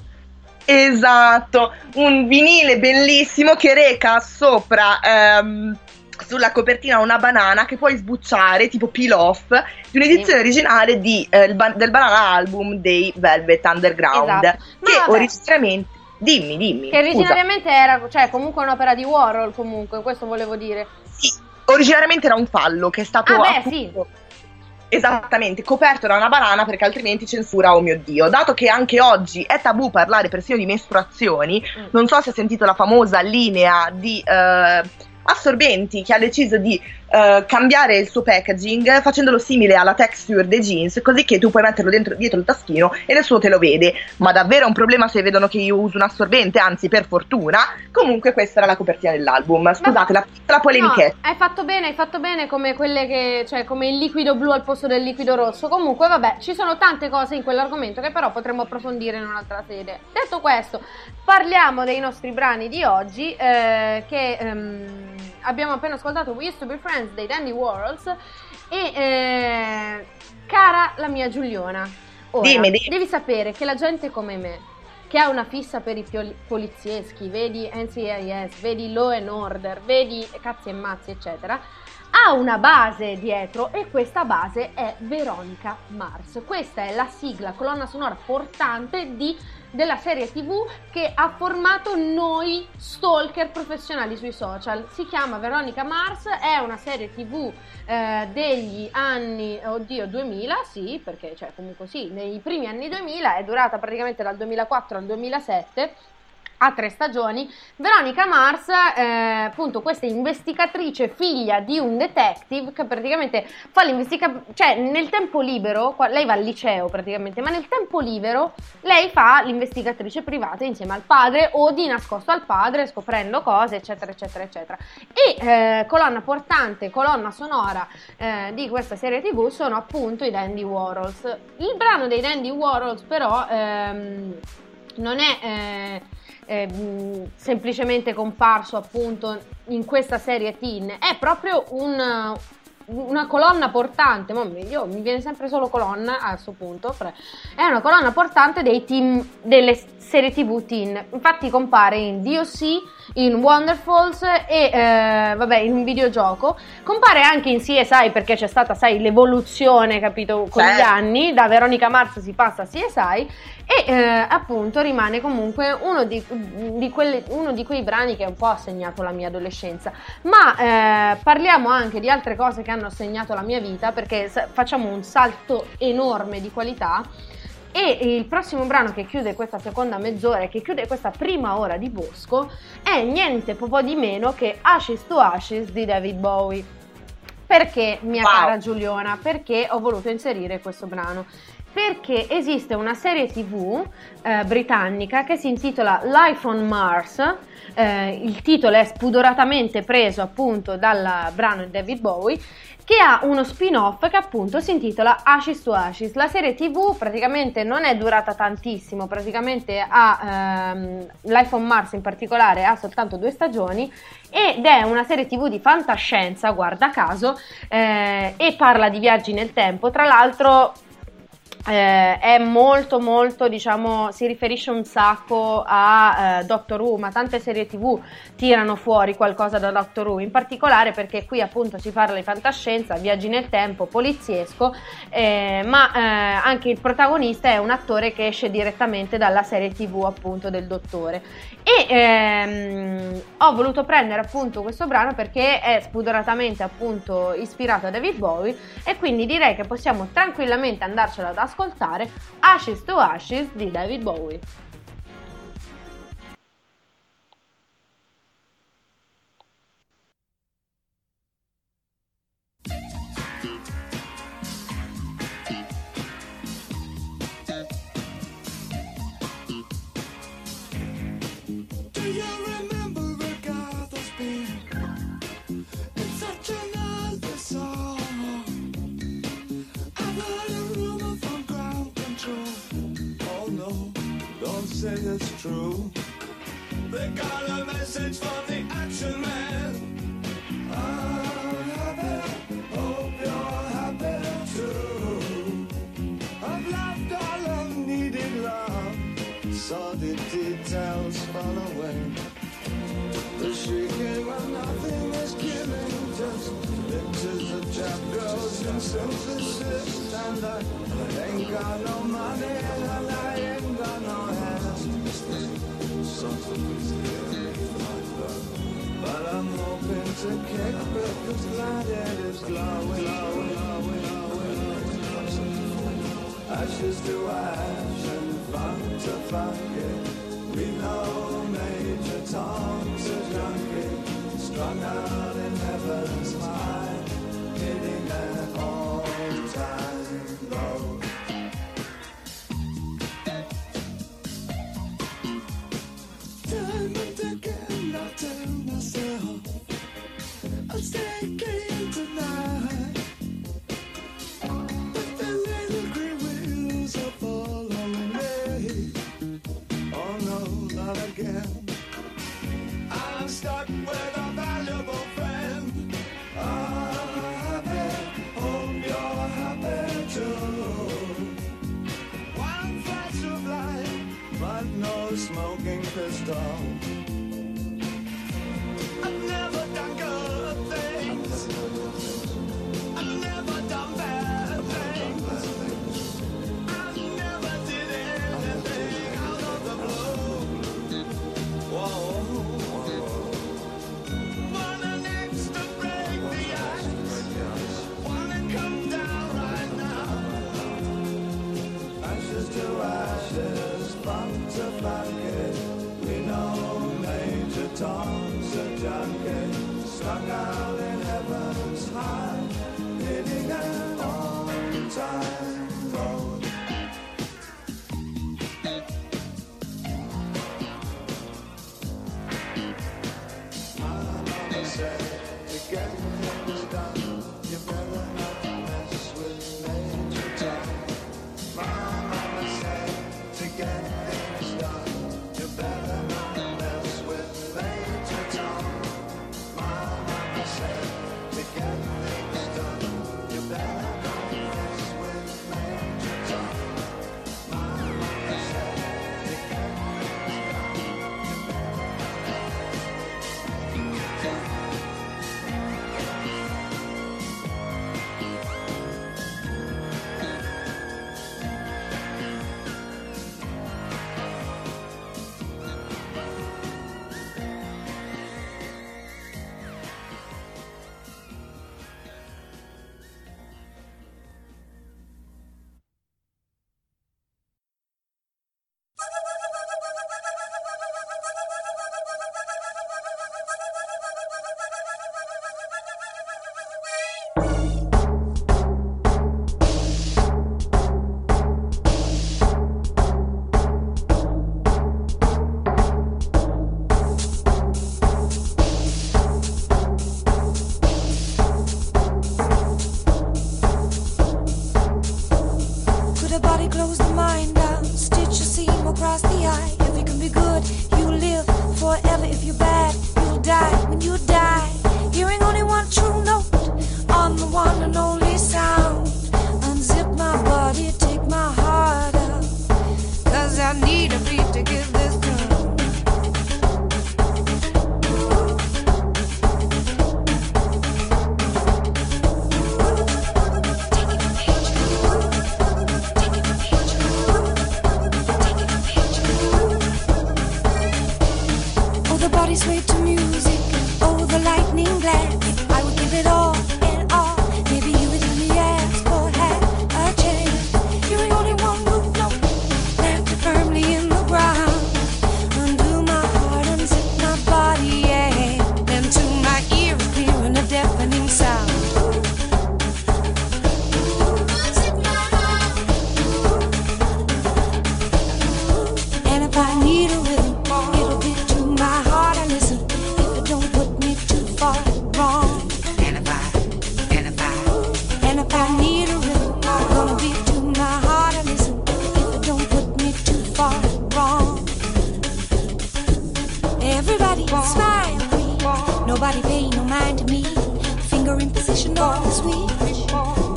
Speaker 3: Esatto, un vinile bellissimo che reca sopra ehm, sulla copertina una banana che puoi sbucciare, tipo peel off, di un'edizione sì. originale di, eh, il ba- del Banana Album dei Velvet Underground,
Speaker 4: esatto.
Speaker 3: che
Speaker 4: vabbè.
Speaker 3: originariamente dimmi, dimmi.
Speaker 4: Che originariamente scusa. era, cioè comunque un'opera di Warhol, comunque, questo volevo dire.
Speaker 3: Sì, originariamente era un fallo che è stato
Speaker 4: ah, beh,
Speaker 3: appunto,
Speaker 4: sì.
Speaker 3: esattamente, coperto da una banana, perché altrimenti censura, oh mio Dio. Dato che anche oggi è tabù parlare persino di mestruazioni, mm. non so se hai sentito la famosa linea di eh, assorbenti che ha deciso di eh, cambiare il suo packaging facendolo simile alla texture dei jeans, così che tu puoi metterlo dentro, dietro il taschino e nessuno te lo vede. Ma davvero è un problema se vedono che io uso un assorbente, anzi per fortuna. Comunque questa era la copertina dell'album. Scusate, la, la polemichetta.
Speaker 4: No, hai fatto bene, hai fatto bene, come quelle che, cioè come il liquido blu al posto del liquido rosso. Comunque vabbè, ci sono tante cose in quell'argomento che però potremmo approfondire in un'altra sede. Detto questo, parliamo dei nostri brani di oggi, eh, che ehm, abbiamo appena ascoltato We Used to Be Friends dei Dandy Warhols e eh, cara la mia Giuliona, ora,
Speaker 3: dimmi, dimmi.
Speaker 4: devi sapere che la gente come me, che ha una fissa per i pioli- polizieschi, vedi N C I S, vedi Law and Order, vedi cazzi e mazzi eccetera, ha una base dietro, e questa base è Veronica Mars. Questa è la sigla, colonna sonora portante di della serie tv che ha formato noi stalker professionali sui social. Si chiama Veronica Mars, è una serie tv eh, degli anni, oddio, duemila, sì, perché cioè comunque sì, nei primi anni duemila, è durata praticamente dal duemilaquattro al duemilasette, a tre stagioni. Veronica Mars, eh, appunto, questa investigatrice, figlia di un detective che praticamente fa l'investigazione, cioè nel tempo libero, lei va al liceo praticamente, ma nel tempo libero lei fa l'investigatrice privata insieme al padre o di nascosto al padre, scoprendo cose eccetera eccetera eccetera. E eh, colonna portante, colonna sonora eh, di questa serie tv sono appunto i Dandy Warhols. Il brano dei Dandy Warhols però ehm, non è eh, Eh, semplicemente comparso appunto in questa serie teen, è proprio un, una colonna portante, ma io, mi viene sempre solo colonna a questo punto, è una colonna portante dei team, delle serie tv teen. Infatti compare in D O C, in Wonderfalls e eh, vabbè, in un videogioco, compare anche in C S I perché c'è stata, sai, l'evoluzione, capito, con gli anni, da Veronica Mars si passa a C S I, e eh, appunto rimane comunque uno di, di quelle, uno di quei brani che un po' ha segnato la mia adolescenza. Ma eh, parliamo anche di altre cose che hanno segnato la mia vita, perché facciamo un salto enorme di qualità. E il prossimo brano che chiude questa seconda mezz'ora e che chiude questa prima ora di Bosco è niente po' di meno che Ashes to Ashes di David Bowie. Perché, mia wow. cara Giuliona, perché ho voluto inserire questo brano? Perché esiste una serie tv eh, britannica che si intitola Life on Mars, eh, il titolo è spudoratamente preso appunto dal brano di David Bowie, che ha uno spin-off che appunto si intitola Ashes to Ashes. La serie tv praticamente non è durata tantissimo, praticamente ha ehm, Life on Mars in particolare ha soltanto due stagioni, ed è una serie tv di fantascienza, guarda caso, eh, e parla di viaggi nel tempo. Tra l'altro Eh, è molto molto, diciamo, si riferisce un sacco a eh, Doctor Who, ma tante serie tv tirano fuori qualcosa da Doctor Who, in particolare perché qui appunto si parla di fantascienza, viaggi nel tempo, poliziesco, eh, ma eh, anche il protagonista è un attore che esce direttamente dalla serie tv appunto del Dottore. E ehm, ho voluto prendere appunto questo brano perché è spudoratamente appunto ispirato a David Bowie, e quindi direi che possiamo tranquillamente andarcela ad ascoltare, Ashes to Ashes di David Bowie.
Speaker 5: Don't
Speaker 2: say it's true. They got a message from the action man. I'm happy, hope you're happy too. I've loved all I've needed love, saw the details fall away. The shrieking when nothing is giving, just pictures of trap girls and synthesis. And I ain't got no money and I ain't got no hands. But I'm hoping to kick because glad it is glowing, glowing, glowing, glowing. Ashes to ash and funk to funky. We know Major Tom's a junkie, strung out in heaven's high, hitting an all-time low. Time and again I tell myself I'll stay clean tonight, but the little green wheels are following me. Oh no, not again. I'm stuck with a valuable friend. I'm happy, hope you're happy too. One flash of light, but no smoking pistol. I've never done good things. I've never done bad things. I never did anything out of the blue. Whoa, whoa. Wanna next to break the ice. Wanna come down right now. Ashes to ashes, funk to funky. We know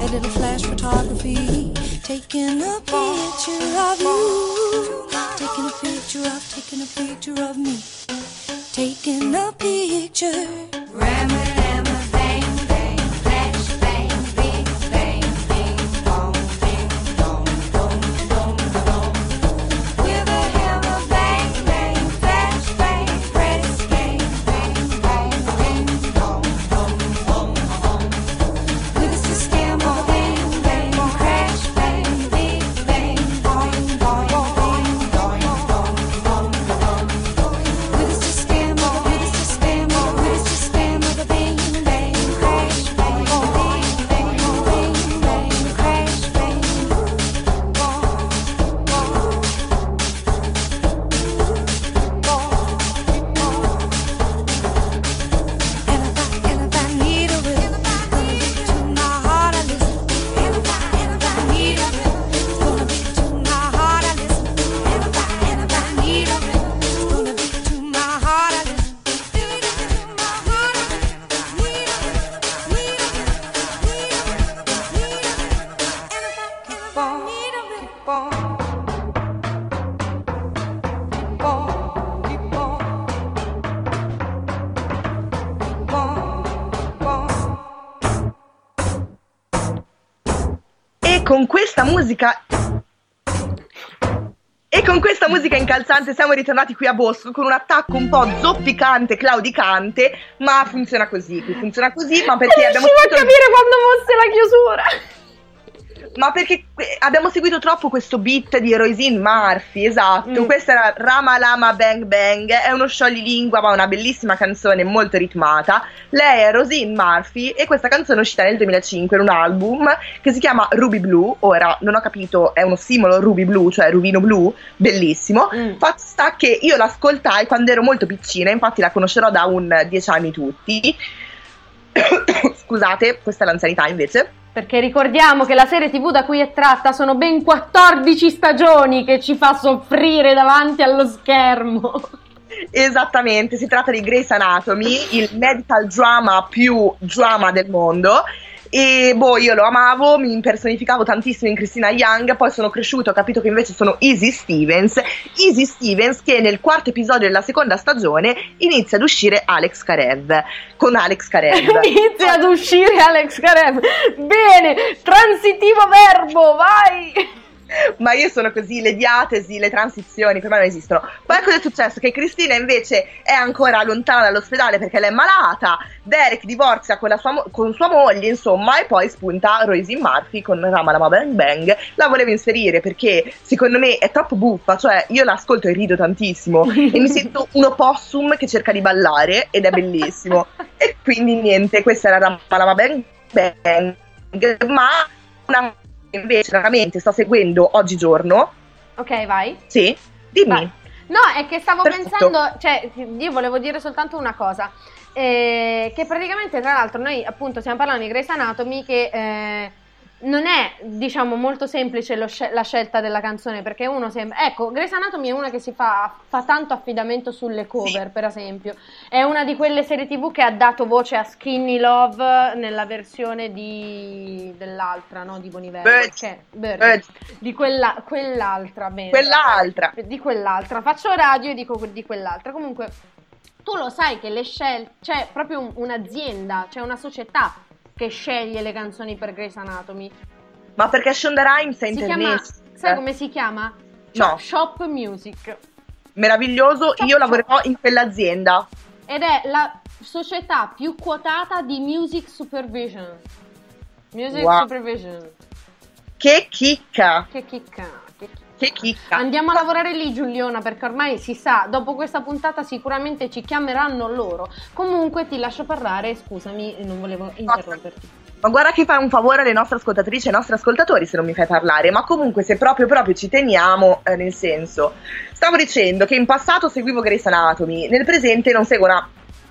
Speaker 5: a little flash photography, taking a picture of you, taking a picture of, taking a picture of me, taking a picture. Ram ram bang bang, flash bang, big bang, bing bong, ding dong, dong dong dong. With a hammer bang bang, flash bang, press bang, bang bang, ding dong, dong dong dong. With a scammer bang bang, crash bang, big bang, boing boing, ding dong, dong dong dong. With a scammer, with a scammer, with a scammer, the bang bang, crash bang, bing bang, bing bang, crash bang, bong bong bong bong. And if I, and if I need a rhythm, it's gonna be to my heart I listen. And if I, and if I need a rhythm, it's gonna be to my heart I listen. And if I, and if I need a rhythm, it's gonna be to my heart I listen. To my heart I listen. Need a rhythm, need a rhythm, need a rhythm, need a rhythm. And if I, and if I need a rhythm, keep on, keep on, keep on, keep on, keep on.
Speaker 3: E con questa musica E con questa musica incalzante siamo ritornati qui a Bosco con un attacco un po' zoppicante, claudicante, ma funziona così, funziona così, ma perché
Speaker 4: Non
Speaker 3: abbiamo
Speaker 4: riuscivo a
Speaker 3: seguito-
Speaker 4: capire quando fosse la chiusura.
Speaker 3: ma perché eh, abbiamo seguito troppo questo beat di Roisin Murphy, esatto.
Speaker 4: Mm.
Speaker 3: Questa era Rama Lama Bang Bang, è uno scioglilingua ma una bellissima canzone molto ritmata. Lei è Roisin Murphy e questa canzone è uscita nel duemilacinque in un album che si chiama Ruby Blue. Ora non ho capito, è uno simbolo Ruby Blue, cioè rubino blu, bellissimo.
Speaker 4: Mm.
Speaker 3: Fatto sta che io l'ascoltai quando ero molto piccina, infatti la conoscerò da un dieci anni tutti. Scusate, questa è l'anzianità invece.
Speaker 4: Perché ricordiamo che la serie tivù da cui è tratta sono ben quattordici stagioni che ci fa soffrire davanti allo schermo.
Speaker 3: Esattamente, si tratta di Grey's Anatomy, il medical drama più drama del mondo. E boh, io lo amavo, mi impersonificavo tantissimo in Christina Young. Poi sono cresciuta, ho capito che invece sono Izzy Stevens. Izzy Stevens che nel quarto episodio della seconda stagione inizia ad uscire Alex Karev. Con Alex Karev
Speaker 4: Inizia ad uscire Alex Karev. Bene, transitivo verbo, vai!
Speaker 3: Ma io sono così, le diatesi, le transizioni per me non esistono. Poi cosa è successo? Che Cristina invece è ancora lontana dall'ospedale perché lei è malata. Derek divorzia con, la sua, mo- con sua moglie, insomma, e poi spunta Roisin Murphy con Rama Lama Bang Bang. La volevo inserire perché secondo me è troppo buffa, cioè io l'ascolto e rido tantissimo e mi sento un opossum che cerca di ballare ed è bellissimo. E quindi niente, questa era Rama Lama Bang Bang, ma una invece veramente sto seguendo oggigiorno.
Speaker 4: Ok, vai.
Speaker 3: Sì, dimmi.
Speaker 4: Vai. No, è che stavo
Speaker 3: Perfetto.
Speaker 4: pensando, cioè, io volevo dire soltanto una cosa, eh, che praticamente, tra l'altro, noi appunto stiamo parlando di Grey's Anatomy, che eh, non è, diciamo, molto semplice lo scel- la scelta della canzone, perché uno sembra, ecco, Grey's Anatomy è una che si fa, fa tanto affidamento sulle cover,
Speaker 3: Sì.
Speaker 4: per esempio, è una di quelle serie tivù che ha dato voce a Skinny Love nella versione di dell'altra, no, di Bon Iver,
Speaker 3: Birds.
Speaker 4: che- Birds.
Speaker 3: Birds.
Speaker 4: di quella, quell'altra, bene,
Speaker 3: Quell'altra.
Speaker 4: di quell'altra, faccio radio e dico di quell'altra. Comunque tu lo sai che le scelte, c'è proprio un- un'azienda, c'è una società che sceglie le canzoni per Grey's Anatomy.
Speaker 3: Ma perché Shonda Rhimes è
Speaker 4: Si chiama,
Speaker 3: internet?
Speaker 4: sai come si chiama?
Speaker 3: No.
Speaker 4: Shop Music.
Speaker 3: Meraviglioso,
Speaker 4: Ciao,
Speaker 3: io
Speaker 4: ciao.
Speaker 3: lavorerò in quell'azienda.
Speaker 4: Ed è la società più quotata di Music Supervision. Music
Speaker 3: Wow.
Speaker 4: Supervision.
Speaker 3: Che chicca,
Speaker 4: Che chicca, che chicca.
Speaker 3: che chicca.
Speaker 4: Andiamo a lavorare lì, Giuliona, perché ormai si sa, dopo questa puntata sicuramente ci chiameranno loro. Comunque ti lascio parlare, scusami, non volevo interromperti.
Speaker 3: Ma guarda che fai un favore alle nostre ascoltatrici e ai nostri ascoltatori se non mi fai parlare, ma comunque se proprio proprio ci teniamo, eh, nel senso, stavo dicendo che in passato seguivo Grey's Anatomy, nel presente non seguo una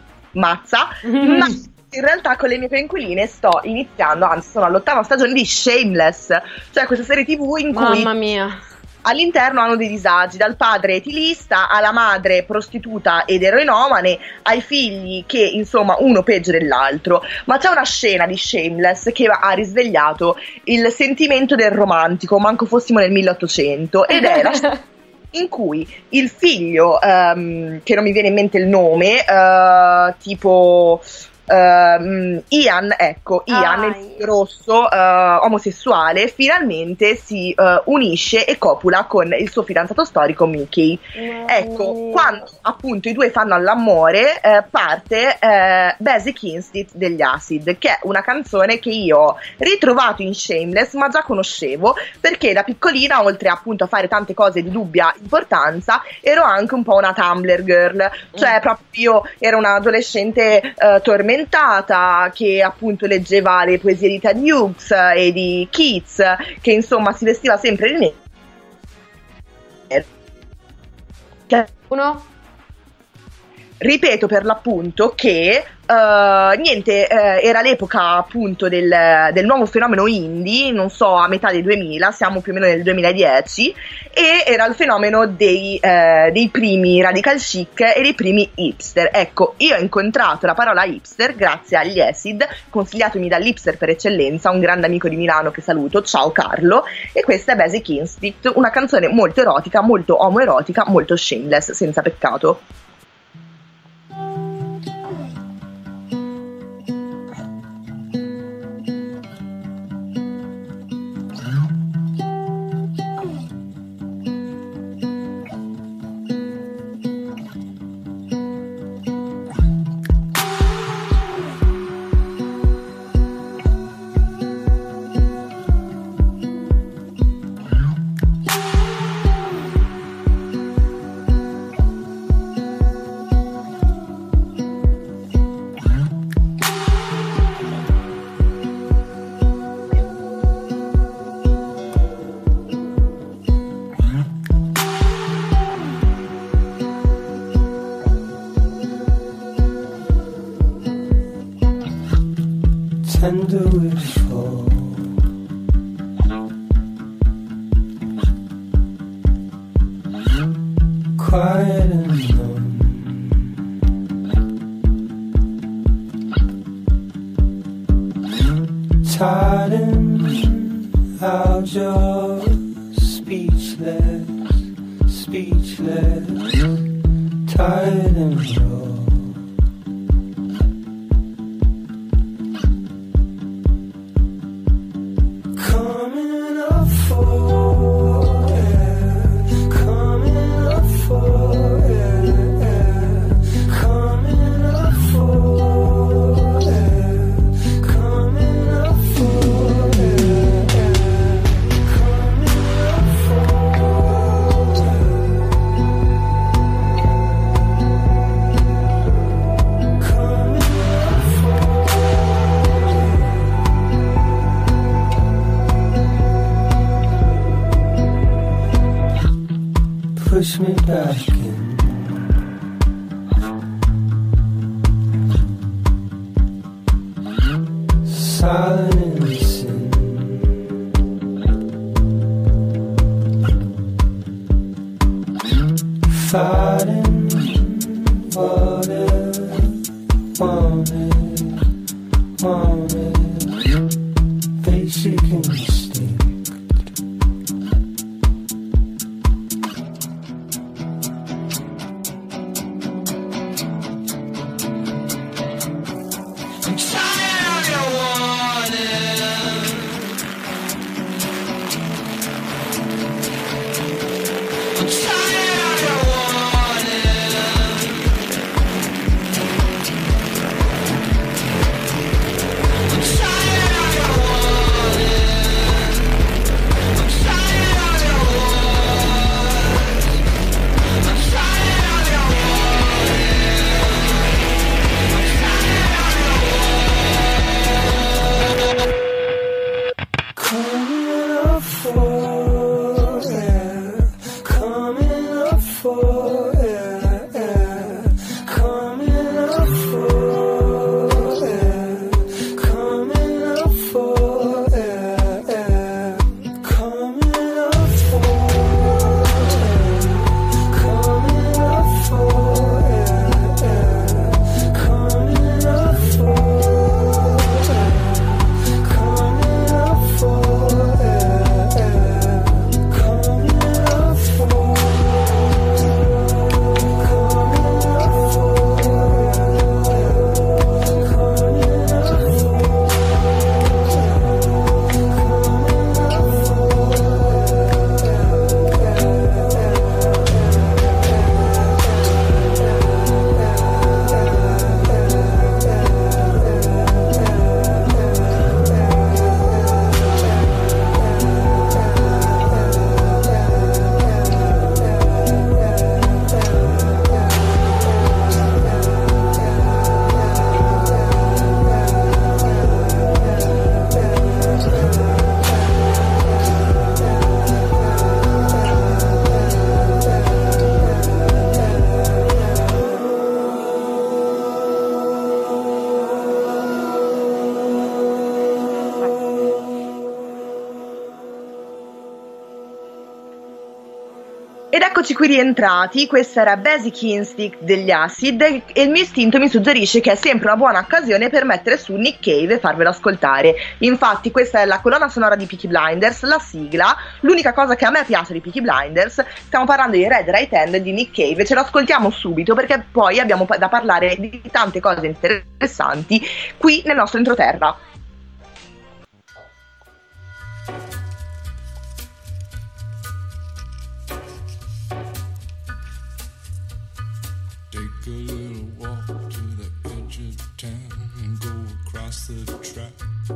Speaker 3: mazza, ma in realtà con le mie coinquiline sto iniziando, anzi sono all'ottava stagione di Shameless, cioè questa serie tivù in cui
Speaker 4: Mamma mia.
Speaker 3: all'interno hanno dei disagi, dal padre etilista alla madre prostituta ed eroinomane, ai figli che insomma uno peggio dell'altro. Ma c'è una scena di Shameless che ha risvegliato il sentimento del romantico, manco fossimo nel milleottocento, ed è la scena in cui il figlio, um, che non mi viene in mente il nome, uh, tipo uh, Ian, ecco, Ian,
Speaker 4: Ah,
Speaker 3: il figlio rosso uh, omosessuale, finalmente si uh, unisce e copula con il suo fidanzato storico Mickey. Ecco, quando appunto i due fanno all'amore, eh, parte eh, Basic Instinct degli Acid, che è una canzone che io ho ritrovato in Shameless, ma già conoscevo, perché da piccolina, oltre appunto a fare tante cose di dubbia importanza, ero anche un po' una Tumblr girl, cioè proprio io ero un'adolescente eh, tormentata che appunto leggeva le poesie di Ted Hughes e di Keats, che insomma si vestiva sempre di nero.
Speaker 4: Uno?
Speaker 3: Ripeto per l'appunto che uh, niente, uh, era l'epoca appunto del, del nuovo fenomeno indie, non so, a metà dei duemila, siamo più o meno nel duemiladieci, e era il fenomeno dei, uh, dei primi radical chic e dei primi hipster. Ecco, io ho incontrato la parola hipster grazie agli Acid, consigliatomi dall'hipster per eccellenza, un grande amico di Milano che saluto, ciao Carlo, e questa è Basic Instinct, una canzone molto erotica, molto omoerotica, molto shameless, senza peccato.
Speaker 2: Tender wishful, quiet and numb, tired and out just speechless, speechless, tired and low. Push me back in, silent in sin, fighting whatever, wanted, wanted, basic instinct.
Speaker 3: Ed eccoci qui rientrati, questa era Basic Instinct degli Acid e il mio istinto mi suggerisce che è sempre una buona occasione per mettere su Nick Cave e farvelo ascoltare. Infatti questa è la colonna sonora di Peaky Blinders, la sigla. L'unica cosa che a me piace di Peaky Blinders, stiamo parlando di Red Right Hand di Nick Cave, ce lo ascoltiamo subito perché poi abbiamo da parlare di tante cose interessanti qui nel nostro entroterra.
Speaker 6: Take a little walk to the edge of town and go across the track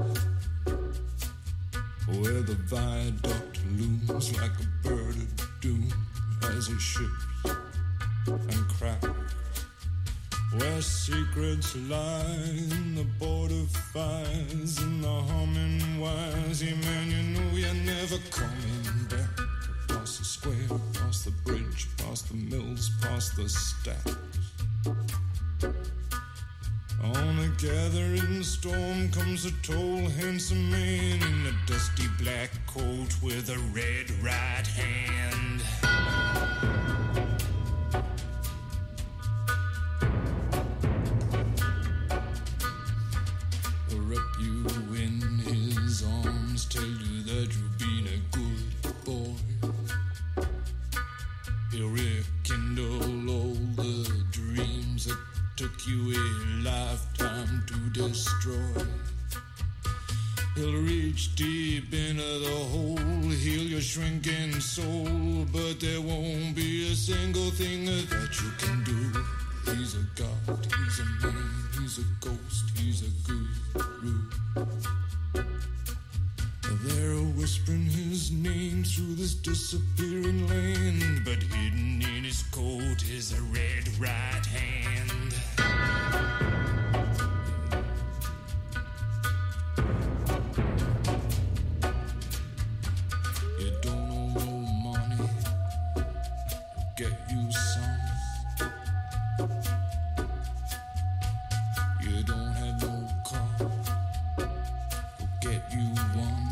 Speaker 6: where the viaduct looms like a bird of doom as it ships and cracks, where secrets lie in the border fires and the humming wires. Yeah, man, you know you're never coming back. Past the square, past the bridge, past the mills, past the stacks. On a gathering storm comes a tall, handsome man in a dusty black coat with a red right hand. He'll wrap you in his arms, tell you that you've been a good boy. He'll rekindle all the dreams that took you a lifetime to destroy. He'll reach deep into the hole, heal your shrinking soul, but there won't be a single thing that you can do. He's a god, he's a man, he's a ghost, he's a guru. They're whispering his name through this disappearing land, but hidden in his coat is a red right hand. You don't owe no money, get you some. You don't have no car, get you one.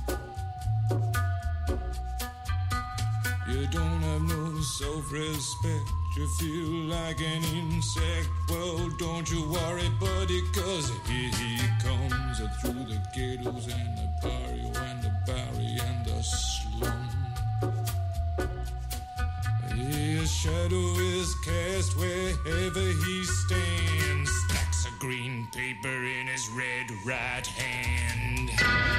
Speaker 6: You don't have no self-respect, you feel like an insect. Well, don't you worry, buddy, cause here he comes through the ghettos and the barrio and the barry and the slum. His shadow is cast wherever he stands, stacks of green paper in his red right hand.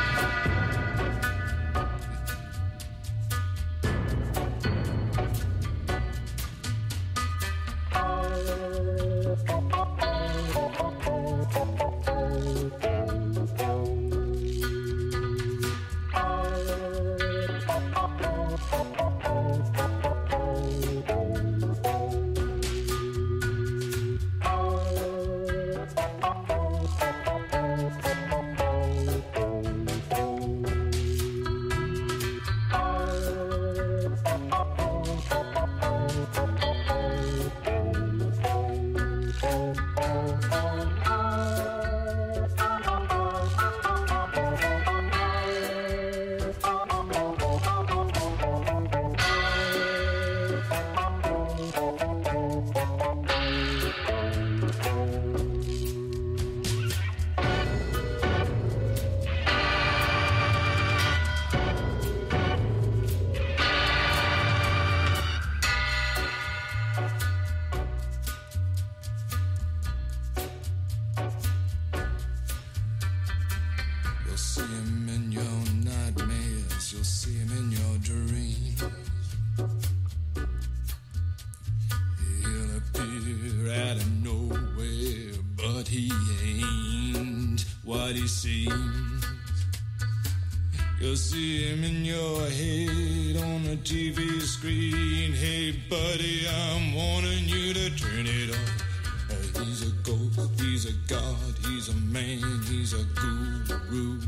Speaker 6: Seems you'll see him in your head on the T V screen. Hey buddy, I'm warning you to turn it off. Uh, he's a ghost, he's a god, he's a man, he's a guru.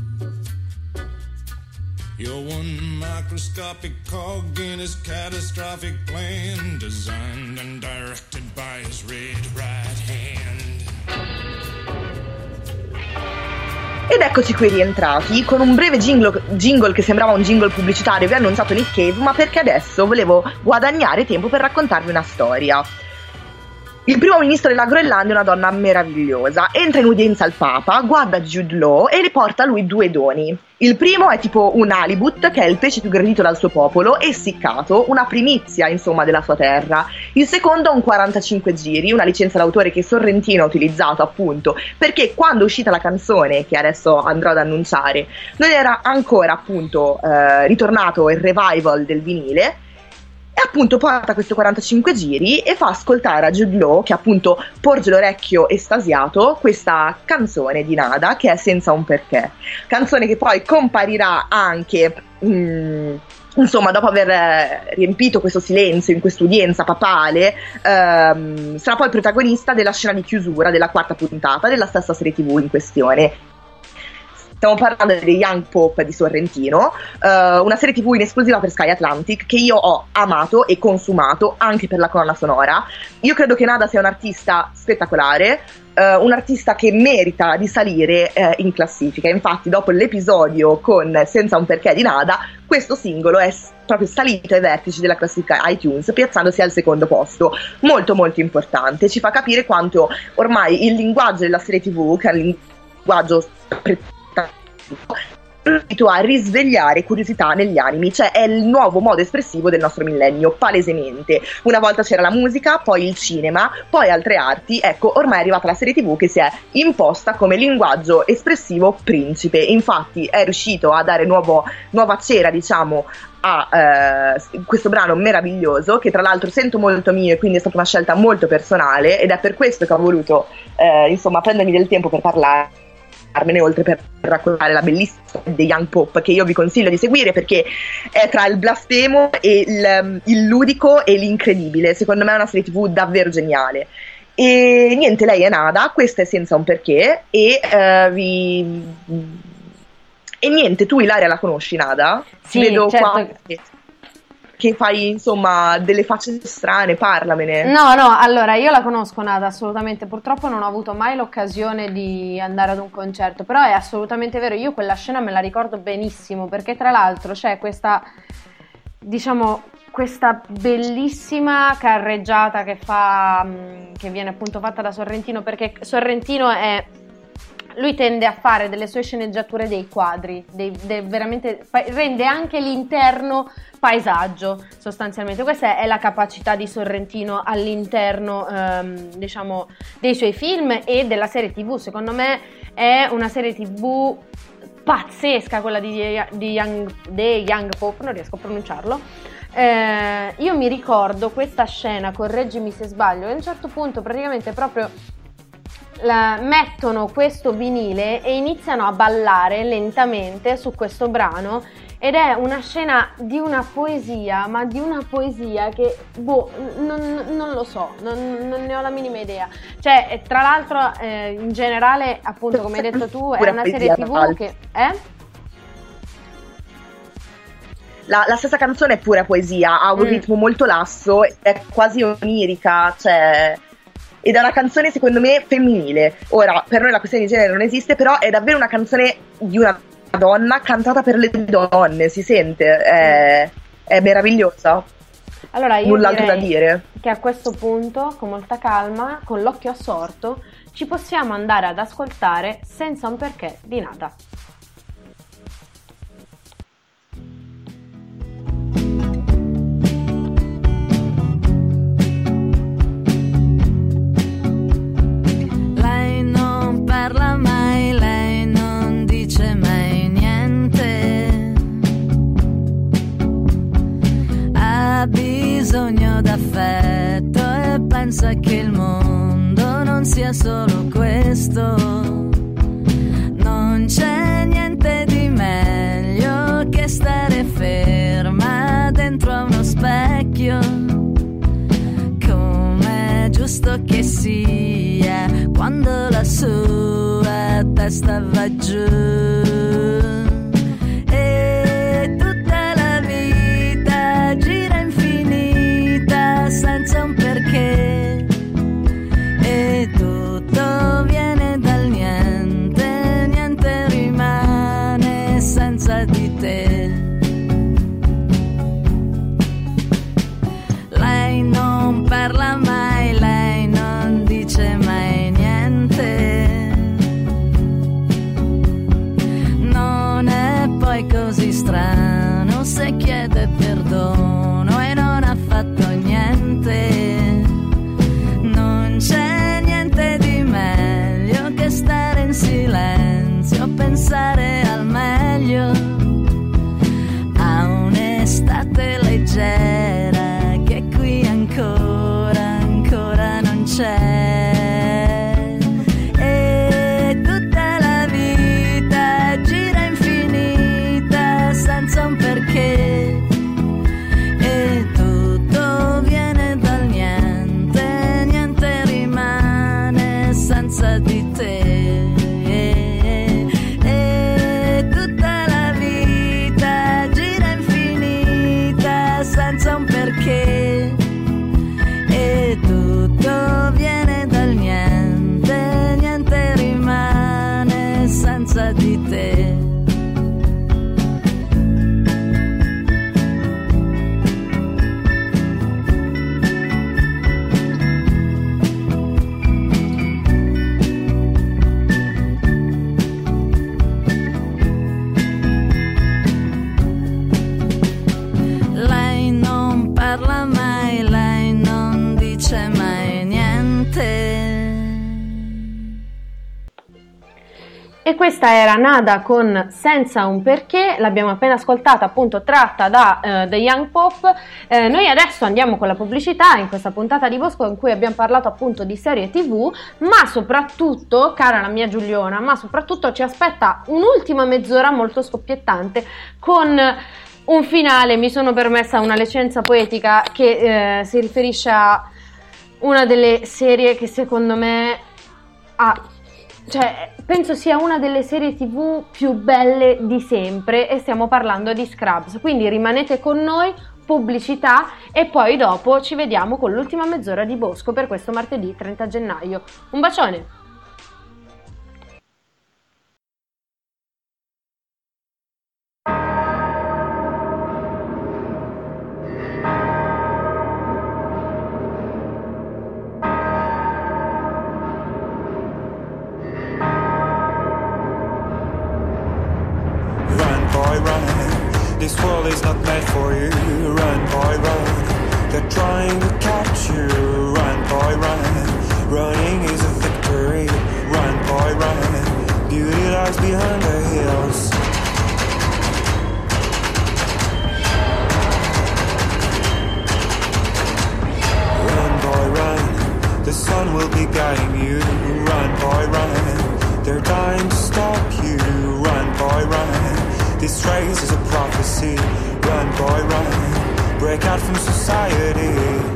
Speaker 6: You're one microscopic cog in his catastrophic plan, designed and directed by his red right hand.
Speaker 3: Ed eccoci qui rientrati con un breve jingle, jingle che sembrava un jingle pubblicitario. Vi ho annunciato Nick Cave, ma perché adesso volevo guadagnare tempo per raccontarvi una storia. Il primo ministro della Groenlandia è una donna meravigliosa. Entra in udienza al Papa, guarda Jude Law e le porta a lui due doni. Il primo è tipo un halibut, che è il pesce più gradito dal suo popolo, essiccato, una primizia insomma della sua terra. Il secondo è un quarantacinque giri, una licenza d'autore che Sorrentino ha utilizzato appunto perché quando è uscita la canzone, che adesso andrò ad annunciare, non era ancora appunto eh, ritornato il revival del vinile. E appunto porta questo quarantacinque giri e fa ascoltare a Jude Law, che appunto porge l'orecchio estasiato, questa canzone di Nada che è Senza un perché. Canzone che poi comparirà anche, mh, insomma, dopo aver riempito questo silenzio in quest'udienza papale, ehm, sarà poi protagonista della scena di chiusura della quarta puntata della stessa serie tivù in questione. Stiamo parlando dei Young Pope di Sorrentino, uh, una serie tivù in esclusiva per Sky Atlantic che io ho amato e consumato anche per la colonna sonora. Io credo che Nada sia un artista spettacolare, uh, un artista che merita di salire uh, in classifica. Infatti dopo l'episodio con Senza un perché di Nada, questo singolo è proprio salito ai vertici della classifica iTunes, piazzandosi al secondo posto. Molto molto importante, ci fa capire quanto ormai il linguaggio della serie tivù, che è un linguaggio a risvegliare curiosità negli animi, cioè è il nuovo modo espressivo del nostro millennio, palesemente. Una volta c'era la musica, poi il cinema, poi altre arti. Ecco, ormai è arrivata la serie tivù che si è imposta come linguaggio espressivo principe. Infatti è riuscito a dare nuovo, nuova cera, diciamo, a eh, questo brano meraviglioso, che tra l'altro sento molto mio e quindi è stata una scelta molto personale, ed è per questo che ho voluto eh, insomma prendermi del tempo per parlare, oltre per raccontare la bellissima storia dei Young Pope, che io vi consiglio di seguire perché è tra il blasfemo e il, il ludico e l'incredibile. Secondo me è una serie tivù davvero geniale. E niente, lei è Nada, questa è Senza un perché. E uh, vi e niente, tu Ilaria la conosci Nada?
Speaker 4: Sì,
Speaker 3: vedo
Speaker 4: certo.
Speaker 3: Qua che, che fai insomma delle facce strane, parlamene.
Speaker 4: No, no, allora io la conosco Nada assolutamente, purtroppo non ho avuto mai l'occasione di andare ad un concerto, però è assolutamente vero, io quella scena me la ricordo benissimo, perché tra l'altro c'è questa, diciamo, questa bellissima carreggiata che fa, che viene appunto fatta da Sorrentino, perché Sorrentino è... lui tende a fare delle sue sceneggiature dei quadri, dei, dei veramente rende anche l'interno paesaggio sostanzialmente. Questa è la capacità di Sorrentino all'interno ehm, diciamo dei suoi film e della serie tivù. Secondo me è una serie tivù pazzesca quella di, di Young, dei Young Pope, non riesco a pronunciarlo. Eh, io mi ricordo questa scena, correggimi se sbaglio, e a un certo punto praticamente proprio La, mettono questo vinile e iniziano a ballare lentamente su questo brano, ed è una scena di una poesia, ma di una poesia che boh, non, non lo so, non, non ne ho la minima idea. Cioè, tra l'altro eh, in generale, appunto, come hai detto tu, è una serie tivù che eh?
Speaker 3: La, la stessa canzone è pura poesia, ha un mm. ritmo molto lasso, è quasi onirica, cioè... ed è una canzone secondo me femminile. Ora, per noi la questione di genere non esiste, però è davvero una canzone di una donna cantata per le donne, si sente, è, è meravigliosa.
Speaker 4: Allora io
Speaker 3: null'altro da dire
Speaker 4: che a questo punto, con molta calma, con l'occhio assorto, ci possiamo andare ad ascoltare Senza un perché di Nada.
Speaker 7: Parla mai, lei non dice mai niente, ha bisogno d'affetto e pensa che il mondo non sia solo questo. Non c'è niente di meglio che stare ferma dentro a uno specchio, com'è giusto che sia quando la sua testa va giù. E tutta la vita gira infinita senza un perché, e tutto viene dal niente, niente rimane. Lei non parla mai, lei non dice mai niente. Non è poi così strano se chiede perdono e non ha fatto niente. Non c'è niente di meglio che stare in silenzio, pensare al meglio, a un'estate leggera che qui ancora, ancora non c'è. E tutta la vita gira infinita senza un perché, e tutto viene dal niente, niente rimane senza di te. E tutta la vita gira infinita senza un perché, e tutto viene dal niente, niente rimane senza di te. Lei non parla mai, lei non dice mai niente.
Speaker 4: E questa era Nada con Senza un perché, l'abbiamo appena ascoltata, appunto tratta da uh, The Young Pop. Eh, noi adesso andiamo con la pubblicità in questa puntata di Bosco in cui abbiamo parlato appunto di serie tv, ma soprattutto, cara la mia Giuliona, ma soprattutto ci aspetta un'ultima mezz'ora molto scoppiettante con un finale, mi sono permessa una licenza poetica, che eh, si riferisce a una delle serie che secondo me ha, cioè penso sia una delle serie tv più belle di sempre, e stiamo parlando di Scrubs. Quindi rimanete con noi, pubblicità, e poi dopo ci vediamo con l'ultima mezz'ora di Bosco per questo martedì trenta gennaio. Un bacione!
Speaker 8: This world is not meant for you. Run, boy, run. They're trying to catch you. Run, boy, run. Running is a victory. Run, boy, run. Beauty lies behind the hills. Run, boy, run. The sun will be guiding you. Run, boy, run. They're dying to stop you. Run, boy, run. This race is a prophecy. Run, boy, run. Break out from society.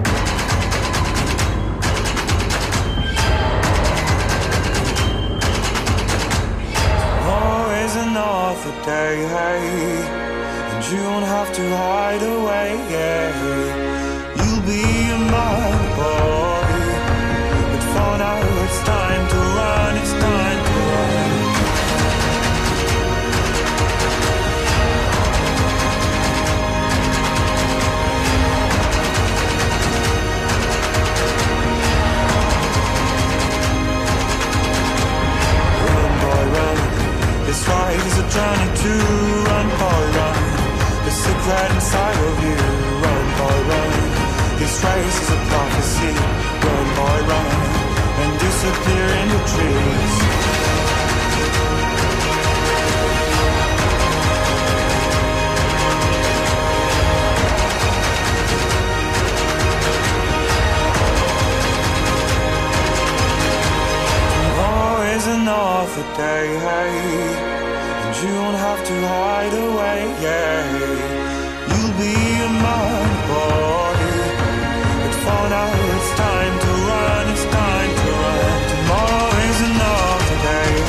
Speaker 8: Tomorrow is another day, hey, and you won't have to hide away, yeah. You'll be a my boy, but for now it's time to run, it's time to run. This life is a journey to run, boy, run. The secret inside of you, run, boy, run. This race is a prophecy, run, boy, run. And disappear in the trees. Tomorrow is another day, hey, and you won't have to hide away, yeah. You'll be a my boy, but for now it's time to run, it's time to run. Tomorrow is another day,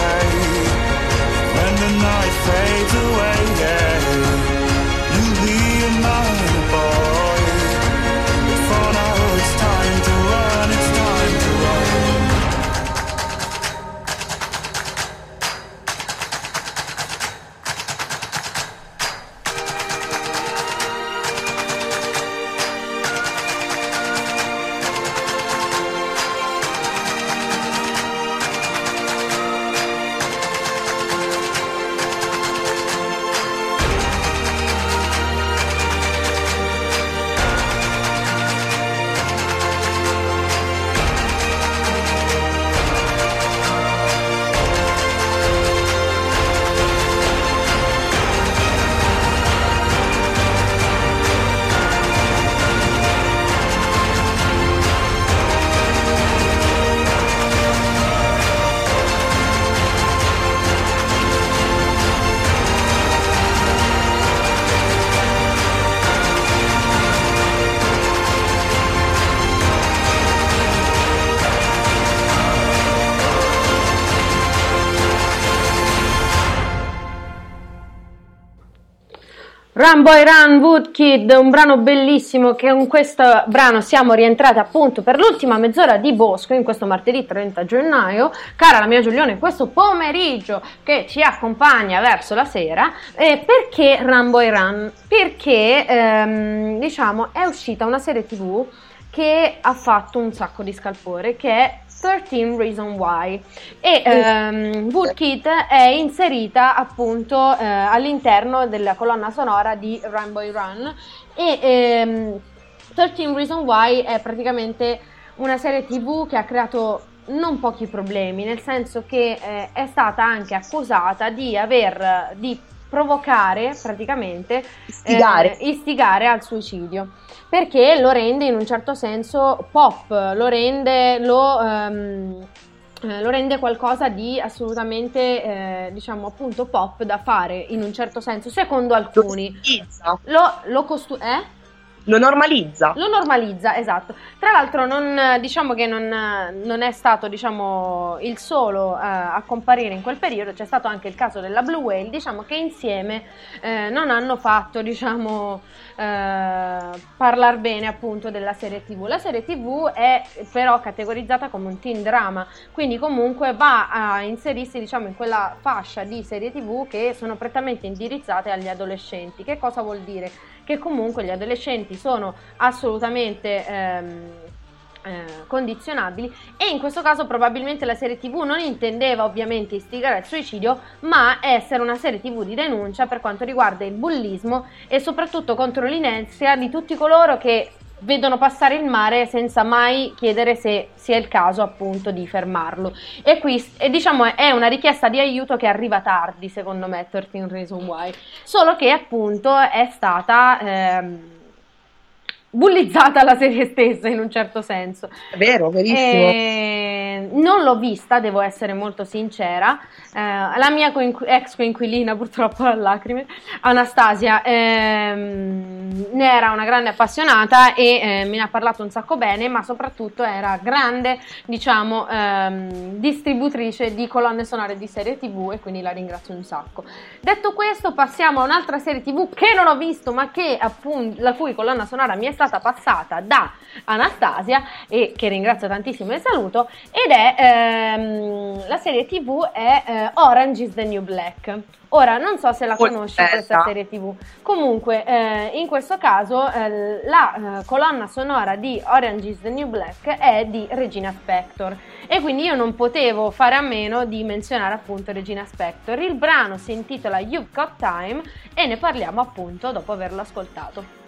Speaker 4: Run Boy Run, Woodkid, un brano bellissimo che con questo brano siamo rientrati appunto per l'ultima mezz'ora di Bosco in questo martedì trenta gennaio. Cara la mia Giulione, in questo pomeriggio che ci accompagna verso la sera. Eh, perché Run Boy Run? Perché ehm, diciamo è uscita una serie tv che ha fatto un sacco di scalpore, che è tredici Reasons Why, e ehm, Woodkid è inserita appunto eh, all'interno della colonna sonora di Run Boy Run, e ehm, tredici Reasons Why è praticamente una serie tv che ha creato non pochi problemi, nel senso che eh, è stata anche accusata di aver di provocare praticamente
Speaker 3: istigare.
Speaker 4: Eh, istigare al suicidio, perché lo rende in un certo senso pop, lo rende lo, um, eh, lo rende qualcosa di assolutamente eh, diciamo appunto pop da fare in un certo senso, secondo alcuni. Lo, lo costu- eh?
Speaker 3: Lo normalizza.
Speaker 4: Lo normalizza, esatto. Tra l'altro non, diciamo che non, non è stato diciamo il solo uh, a comparire in quel periodo, c'è stato anche il caso della Blue Whale, diciamo che insieme eh, non hanno fatto diciamo eh, parlare bene appunto della serie tv. La serie tv è però categorizzata come un teen drama, quindi comunque va a inserirsi diciamo in quella fascia di serie tv che sono prettamente indirizzate agli adolescenti. Che cosa vuol dire? Che comunque gli adolescenti sono assolutamente ehm, eh, condizionabili, e in questo caso probabilmente la serie tv non intendeva ovviamente istigare al suicidio, ma essere una serie tv di denuncia per quanto riguarda il bullismo e soprattutto contro l'inerzia di tutti coloro che vedono passare il mare senza mai chiedere se sia il caso appunto di fermarlo. E qui e diciamo è una richiesta di aiuto che arriva tardi, secondo me, tredici Reasons Why, solo che appunto è stata ehm, bullizzata la serie stessa in un certo senso.
Speaker 3: È vero, verissimo.
Speaker 4: E non l'ho vista, devo essere molto sincera. Eh, la mia coinqu- ex coinquilina, purtroppo a lacrime, Anastasia, ehm, ne era una grande appassionata e eh, me ne ha parlato un sacco bene, ma soprattutto era grande, diciamo, ehm, distributrice di colonne sonore di serie tv, e quindi la ringrazio un sacco. Detto questo, passiamo a un'altra serie tv che non ho visto, ma che appunto la cui colonna sonora mi è stata passata da Anastasia e che ringrazio tantissimo e saluto, ed è ehm, la serie tv è eh, Orange is the New Black. Ora non so se la conosci
Speaker 3: Bella.
Speaker 4: questa serie tv, comunque eh, in questo caso eh, la eh, colonna sonora di Orange is the New Black è di Regina Spektor, e quindi io non potevo fare a meno di menzionare appunto Regina Spektor. Il brano si intitola You've Got Time e ne parliamo appunto dopo averlo ascoltato.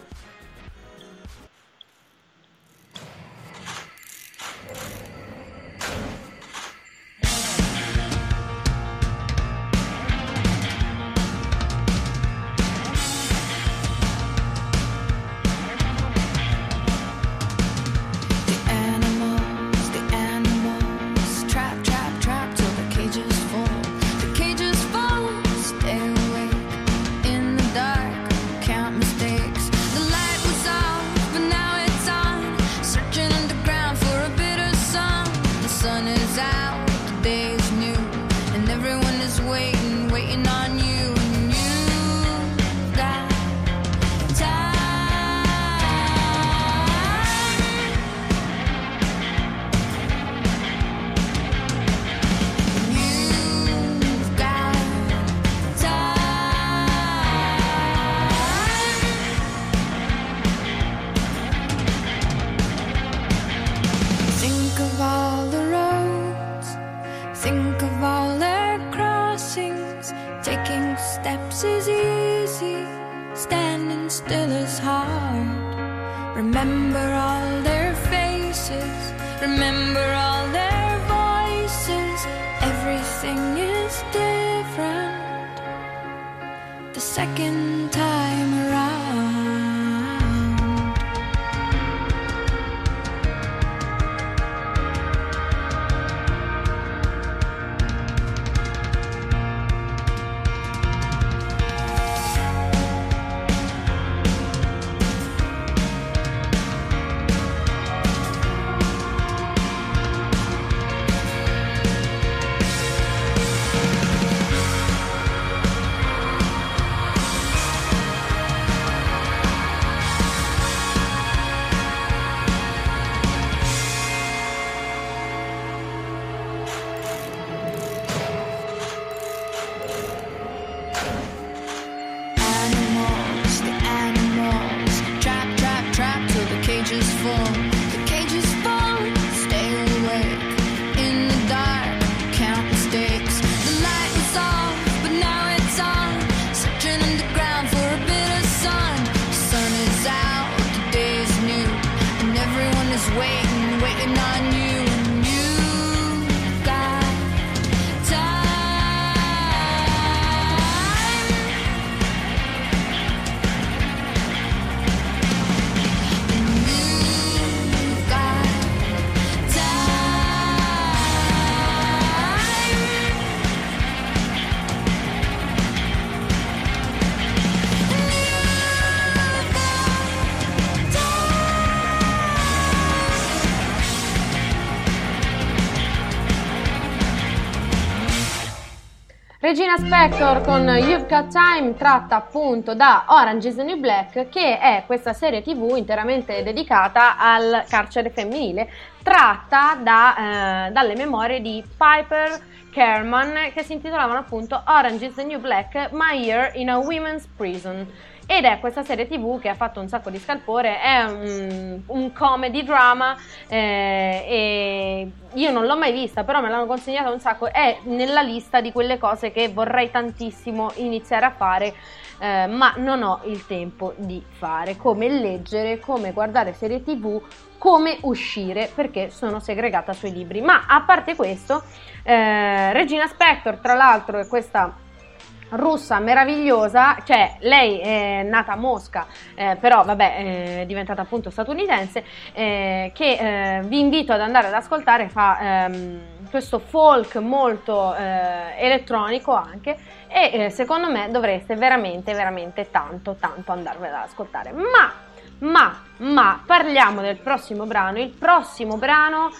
Speaker 4: Regina Spektor con You've Got Time, tratta appunto da Orange is the New Black, che è questa serie tv interamente dedicata al carcere femminile, tratta da, eh, dalle memorie di Piper Kerman, che si intitolavano appunto Orange is the New Black, My Year in a Women's Prison. Ed è questa serie tv che ha fatto un sacco di scalpore, è un, un comedy drama, eh, e io non l'ho mai vista, però me l'hanno consigliata un sacco, è nella lista di quelle cose che vorrei tantissimo iniziare a fare, eh, ma non ho il tempo di fare, come leggere, come guardare serie tv, come uscire, perché sono segregata sui libri. Ma a parte questo, eh, Regina Spektor, tra l'altro, è questa russa meravigliosa, cioè lei è nata a Mosca, eh, però vabbè è diventata appunto statunitense, eh, che eh, vi invito ad andare ad ascoltare, fa ehm, questo folk molto eh, elettronico anche, e eh, secondo me dovreste veramente veramente tanto tanto andarvela ad ascoltare. Ma ma ma parliamo del prossimo brano. Il prossimo brano,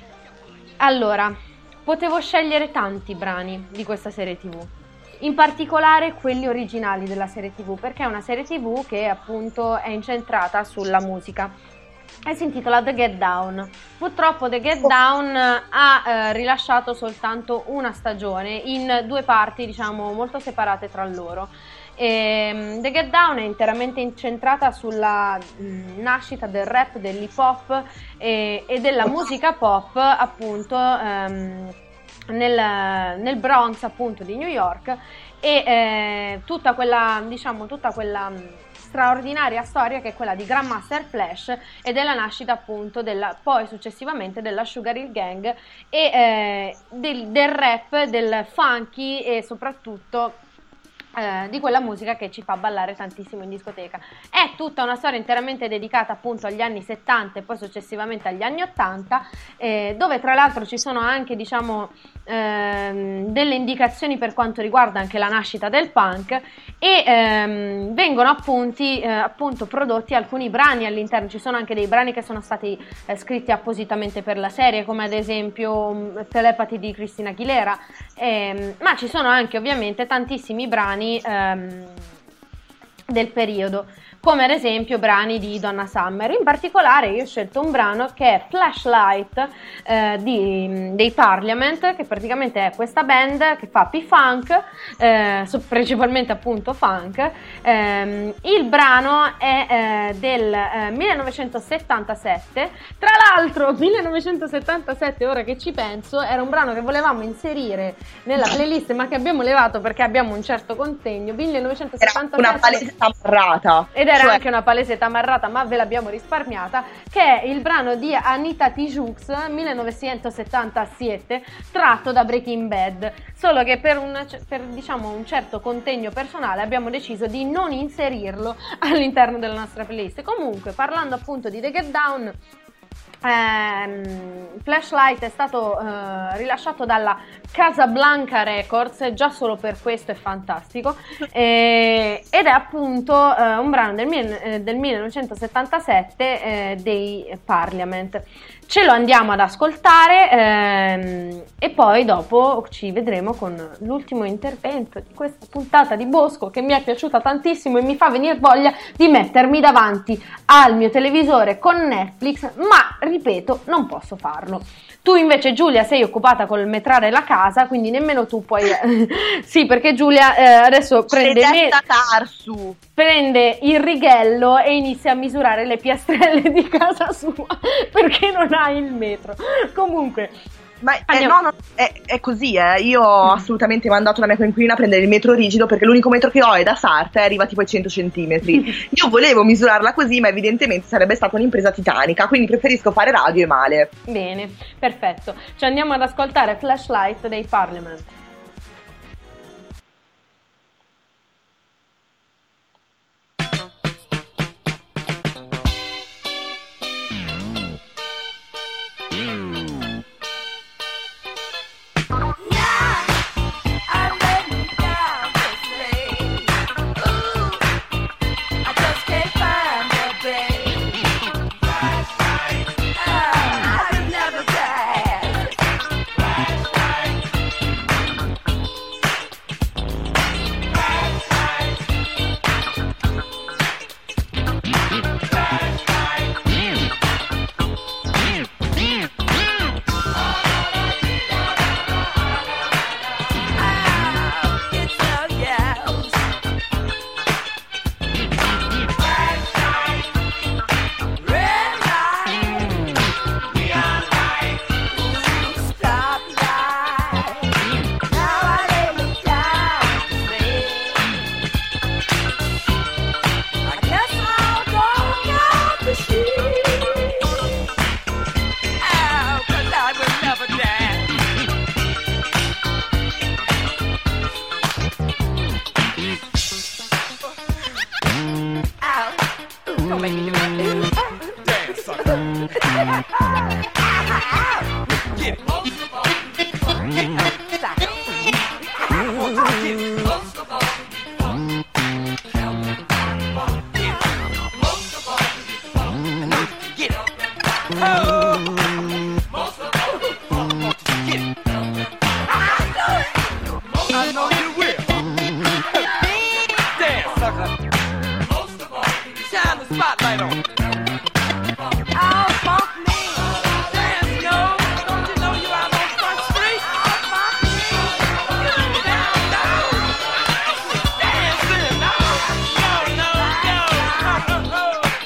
Speaker 4: allora, potevo scegliere tanti brani di questa serie tv, in particolare quelli originali della serie tv, perché è una serie tv che appunto è incentrata sulla musica e si intitola The Get Down. Purtroppo The Get Down ha eh, rilasciato soltanto una stagione in due parti, diciamo, molto separate tra loro. E, The Get Down è interamente incentrata sulla mh, nascita del rap, dell'hip hop e, e della musica pop, appunto, ehm, Nel, nel Bronx appunto di New York, e eh, tutta quella, diciamo, tutta quella mh, straordinaria storia che è quella di Grandmaster Flash e della nascita appunto della, poi successivamente della Sugar Hill Gang e eh, del, del rap, del funky e soprattutto Eh, di quella musica che ci fa ballare tantissimo in discoteca. È tutta una storia interamente dedicata appunto agli anni settanta e poi successivamente agli anni ottanta, eh, dove tra l'altro ci sono anche, diciamo, ehm, delle indicazioni per quanto riguarda anche la nascita del punk, e ehm, vengono appunti, eh, appunto prodotti alcuni brani all'interno. Ci sono anche dei brani che sono stati eh, scritti appositamente per la serie, come ad esempio um, Telepathy di Christina Aguilera, ehm, ma ci sono anche ovviamente tantissimi brani Ehm, del periodo, come ad esempio brani di Donna Summer. In particolare io ho scelto un brano che è Flashlight eh, di, dei Parliament, che praticamente è questa band che fa P-Funk, eh, principalmente appunto funk. Eh, il brano è eh, del eh, millenovecentosettantasette, tra l'altro millenovecentosettantasette, ora che ci penso, era un brano che volevamo inserire nella playlist ma che abbiamo levato perché abbiamo un certo contegno. millenovecentosettantasette
Speaker 3: era una palese tamarrata,
Speaker 4: ed era
Speaker 3: cioè...
Speaker 4: anche una palese tamarrata, ma ve l'abbiamo risparmiata, che è il brano di Anita Tijoux, millenovecentosettantasette, tratto da Breaking Bad, solo che per un, per, diciamo, un certo contegno personale abbiamo deciso di non inserirlo all'interno della nostra playlist. Comunque, parlando appunto di The Get Down, ehm, Flashlight è stato eh, rilasciato dalla Casablanca Records, già solo per questo è fantastico, eh, ed è appunto eh, un brano del, eh, del millenovecentosettantasette eh, dei Parliament. Ce lo andiamo ad ascoltare ehm, e poi dopo ci vedremo con l'ultimo intervento di questa puntata di Bosco, che mi è piaciuta tantissimo e mi fa venire voglia di mettermi davanti al mio televisore con Netflix, ma ripeto, non posso farlo. Tu invece, Giulia, sei occupata col metrare la casa, quindi nemmeno tu puoi... sì, perché Giulia eh, adesso prende, me...
Speaker 3: Tarsu.
Speaker 4: prende il righello e inizia a misurare le piastrelle di casa sua, perché non ha il metro. Comunque...
Speaker 3: Ma eh, no, no, è, è così, eh. Io ho assolutamente mandato la mia coinquilina a prendere il metro rigido, perché l'unico metro che ho è da Sarta e arriva tipo ai cento centimetri. Io volevo misurarla così, ma evidentemente sarebbe stata un'impresa titanica, quindi preferisco fare radio e male.
Speaker 4: Bene, perfetto. Ci andiamo ad ascoltare Flashlight dei Parliament.
Speaker 9: I Don't make me do that. Dance, sucker. Get it. I know you will. Dance, sucker. Shine the spotlight on. Oh, funk me. Dance, yo. Don't you know you out on Front Street? Oh, funk me. Down, down. Dancing. No, no, no, no.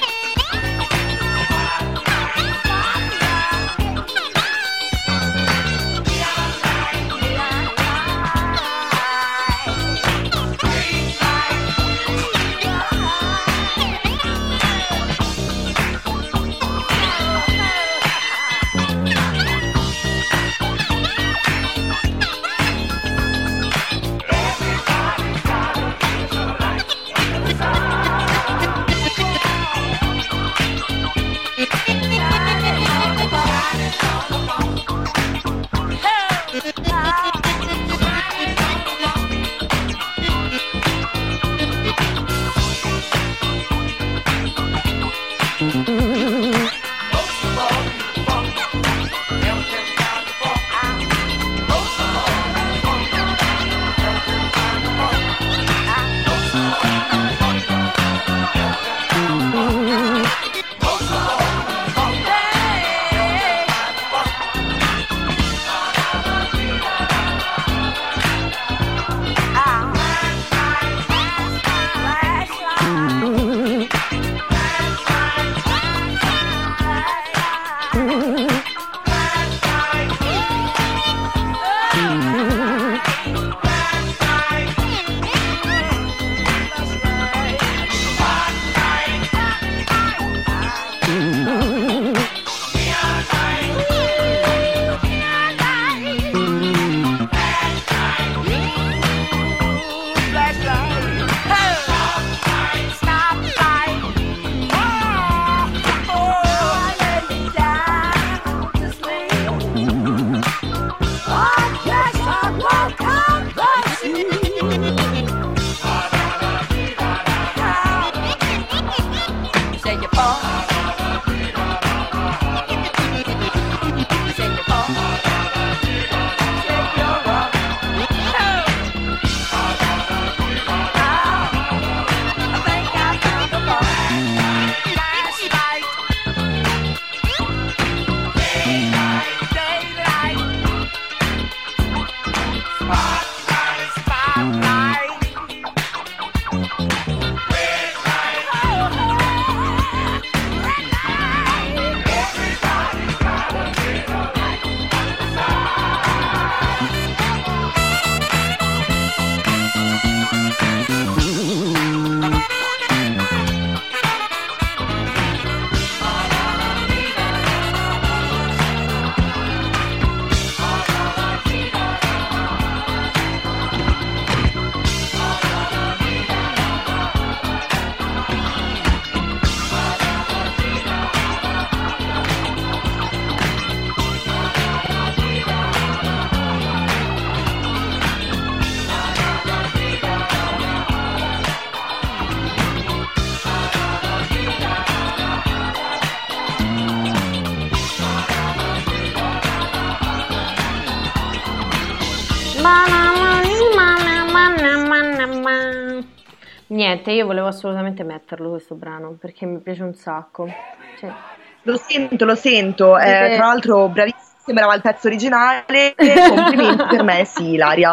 Speaker 4: Niente, io volevo assolutamente metterlo questo brano perché mi piace un sacco. Cioè,
Speaker 3: Lo sento, lo sento. Eh,
Speaker 4: Perché-
Speaker 3: tra l'altro, bravissima, sembrava il pezzo originale. Complimenti, per me sì, Ilaria.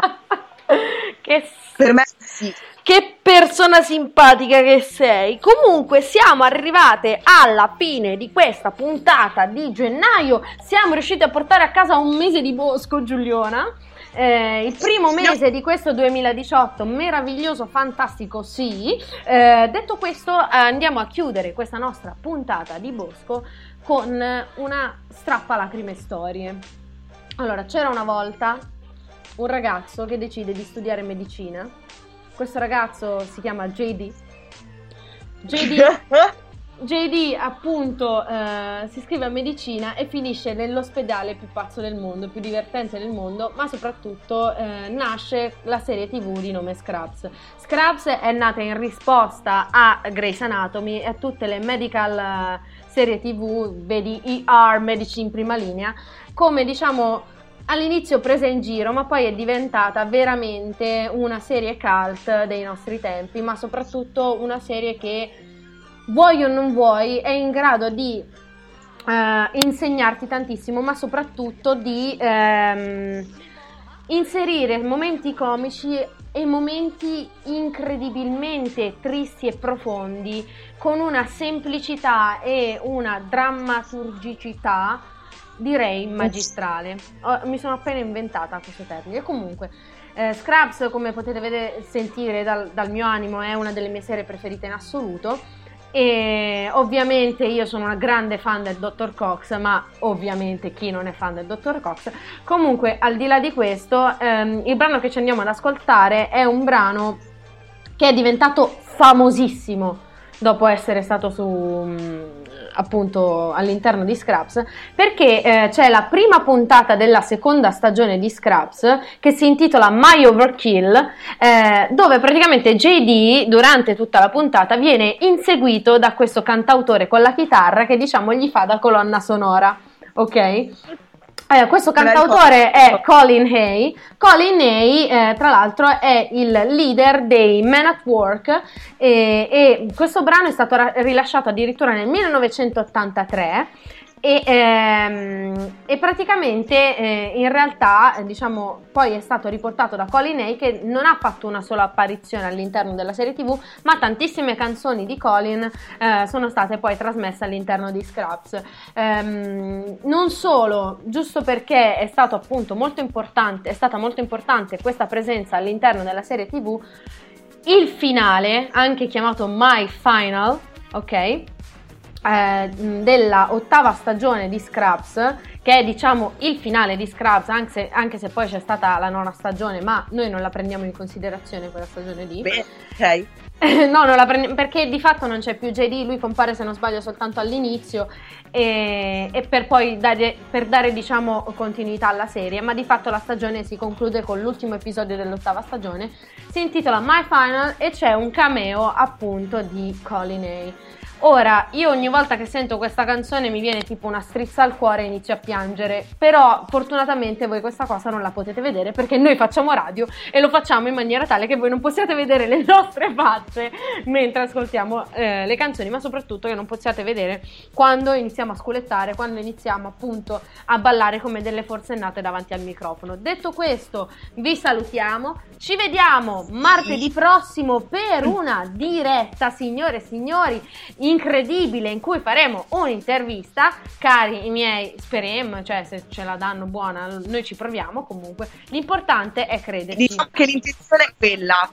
Speaker 4: che,
Speaker 3: Per me sì.
Speaker 10: Che persona simpatica che sei. Comunque siamo arrivate alla fine di questa puntata di gennaio. Siamo riusciti a portare a casa un mese di Bosco, Giuliona. Eh, il primo mese di questo duemiladiciotto, meraviglioso, fantastico, sì. Eh, detto questo, eh, andiamo a chiudere questa nostra puntata di Bosco con una strappalacrime storie. Allora, c'era una volta un ragazzo che decide di studiare medicina. Questo ragazzo si chiama J D. J D
Speaker 4: J D appunto eh, si iscrive a medicina e finisce nell'ospedale più pazzo del mondo, più divertente del mondo, ma soprattutto eh, nasce la serie tv di nome Scrubs. Scrubs è nata in risposta a Grey's Anatomy e a tutte le medical eh, serie tv, vedi E R, Medici in prima linea, come diciamo all'inizio presa in giro, ma poi è diventata veramente una serie cult dei nostri tempi, ma soprattutto una serie che, vuoi o non vuoi, è in grado di eh, insegnarti tantissimo, ma soprattutto di ehm, inserire momenti comici e momenti incredibilmente tristi e profondi con una semplicità e una drammaturgicità, direi, magistrale. Oh, mi sono appena inventata questo termine. Comunque eh, Scrubs, come potete vedere, sentire dal, dal mio animo, è una delle mie serie preferite in assoluto. E ovviamente io sono una grande fan del dottor Cox, ma ovviamente chi non è fan del dottor Cox. Comunque, al di là di questo, ehm, il brano che ci andiamo ad ascoltare è un brano che è diventato famosissimo dopo essere stato su appunto all'interno di Scrubs, perché eh, c'è la prima puntata della seconda stagione di Scrubs che si intitola My Overkill, eh, dove praticamente J D durante tutta la puntata viene inseguito da questo cantautore con la chitarra che diciamo gli fa da colonna sonora, ok? Eh, questo cantautore è Colin Hay. Colin Hay, eh, tra l'altro, è il leader dei Men at Work e, e questo brano è stato ra- rilasciato addirittura nel millenovecentottantatré e, ehm, e praticamente eh, in realtà eh, diciamo poi è stato riportato da Colin Hay, che non ha fatto una sola apparizione all'interno della serie tv, ma tantissime canzoni di Colin eh, sono state poi trasmesse all'interno di Scrubs. Ehm, non solo, giusto perché è stato appunto molto importante, è stata molto importante questa presenza all'interno della serie tv, il finale, anche chiamato My Final, ok? Eh, della ottava stagione di Scrubs, che è diciamo il finale di Scrubs, anche se, anche se poi c'è stata la nona stagione, ma noi non la prendiamo in considerazione quella stagione lì.
Speaker 3: Beh, ok.
Speaker 4: No, non la prende, perché di fatto non c'è più J D, lui compare se non sbaglio soltanto all'inizio e, e per poi dare, per dare diciamo continuità alla serie, ma di fatto la stagione si conclude con l'ultimo episodio dell'ottava stagione, si intitola My Final e c'è un cameo appunto di Colin Hay. Ora, io ogni volta che sento questa canzone mi viene tipo una strizza al cuore e inizio a piangere, però fortunatamente voi questa cosa non la potete vedere perché noi facciamo radio e lo facciamo in maniera tale che voi non possiate vedere le nostre facce mentre ascoltiamo eh, le canzoni, ma soprattutto che non possiate vedere quando iniziamo a sculettare, quando iniziamo appunto a ballare come delle forsennate davanti al microfono. Detto questo, vi salutiamo, ci vediamo martedì prossimo per una diretta, signore e signori, incredibile, in cui faremo un'intervista, cari i miei, speriamo, cioè se ce la danno buona noi ci proviamo, comunque l'importante è crederci.
Speaker 3: Diciamo che l'intenzione è quella.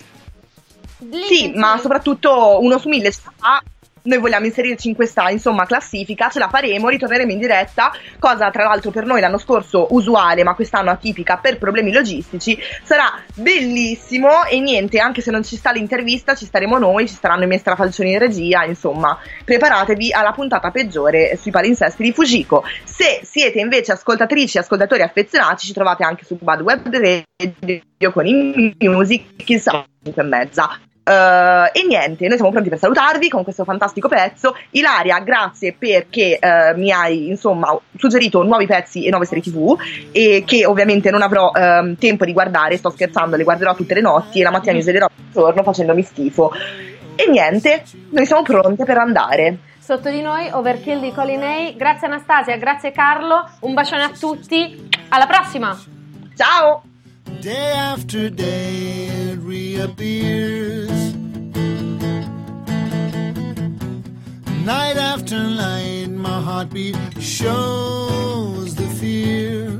Speaker 3: Sì, ma soprattutto uno su mille ce la fa. Noi vogliamo inserirci in questa, insomma, classifica, ce la faremo, ritorneremo in diretta, cosa tra l'altro per noi l'anno scorso usuale, ma quest'anno atipica per problemi logistici. Sarà bellissimo e niente, anche se non ci sta l'intervista, ci staremo noi, ci staranno i miei strafalcioni in regia, insomma, preparatevi alla puntata peggiore sui palinsesti di Fujiko. Se siete invece ascoltatrici e ascoltatori affezionati, ci trovate anche su Bad Web Radio con i music, il sabato e mezza. Uh, e niente, noi siamo pronti per salutarvi con questo fantastico pezzo. Ilaria, grazie perché uh, mi hai insomma suggerito nuovi pezzi e nuove serie tv e che ovviamente non avrò uh, tempo di guardare, sto scherzando, le guarderò tutte le notti e la mattina mi sveglierò il giorno facendomi schifo. E niente, noi siamo pronte per andare.
Speaker 4: Sotto di noi Overkill di Colin Hay. Grazie Anastasia, grazie Carlo, un bacione a tutti, alla prossima,
Speaker 3: ciao.
Speaker 11: Day after day it reappears, night after night my heartbeat shows the fear.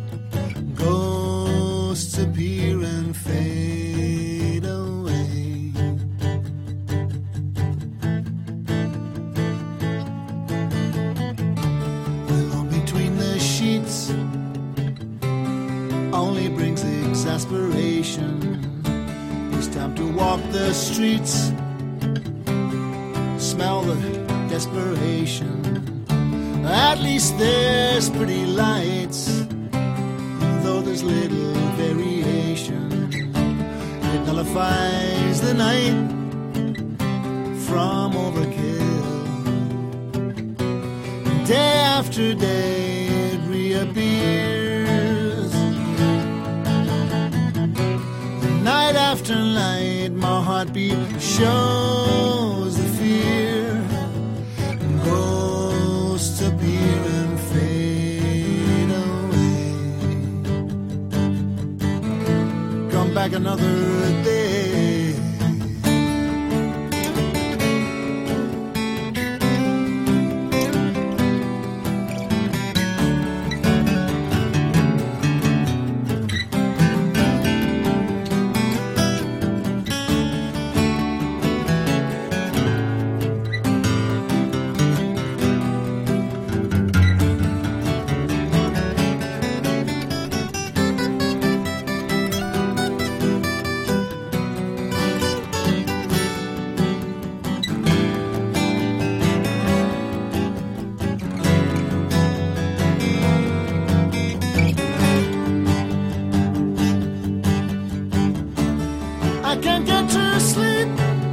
Speaker 11: Ghosts appear and fade away. Alone between the sheets only brings exasperation. It's time to walk the streets, smell the desperation. At least there's pretty lights, though there's little variation. It nullifies the night from overkill. Day after day it reappears. Night after night my heartbeat shows the fear. Ghosts appear and fade away. Come back another day. I can't get to sleep.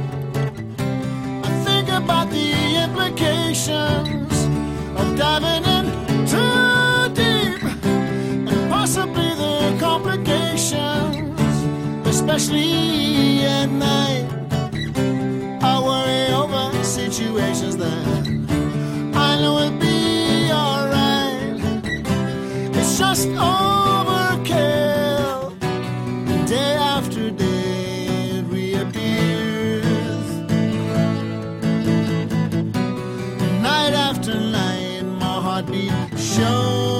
Speaker 11: I think about the implications of diving in too deep, and possibly the complications, especially at night. I worry over situations that I know will be alright. It's just overkill. Day after day after night, my heartbeat shows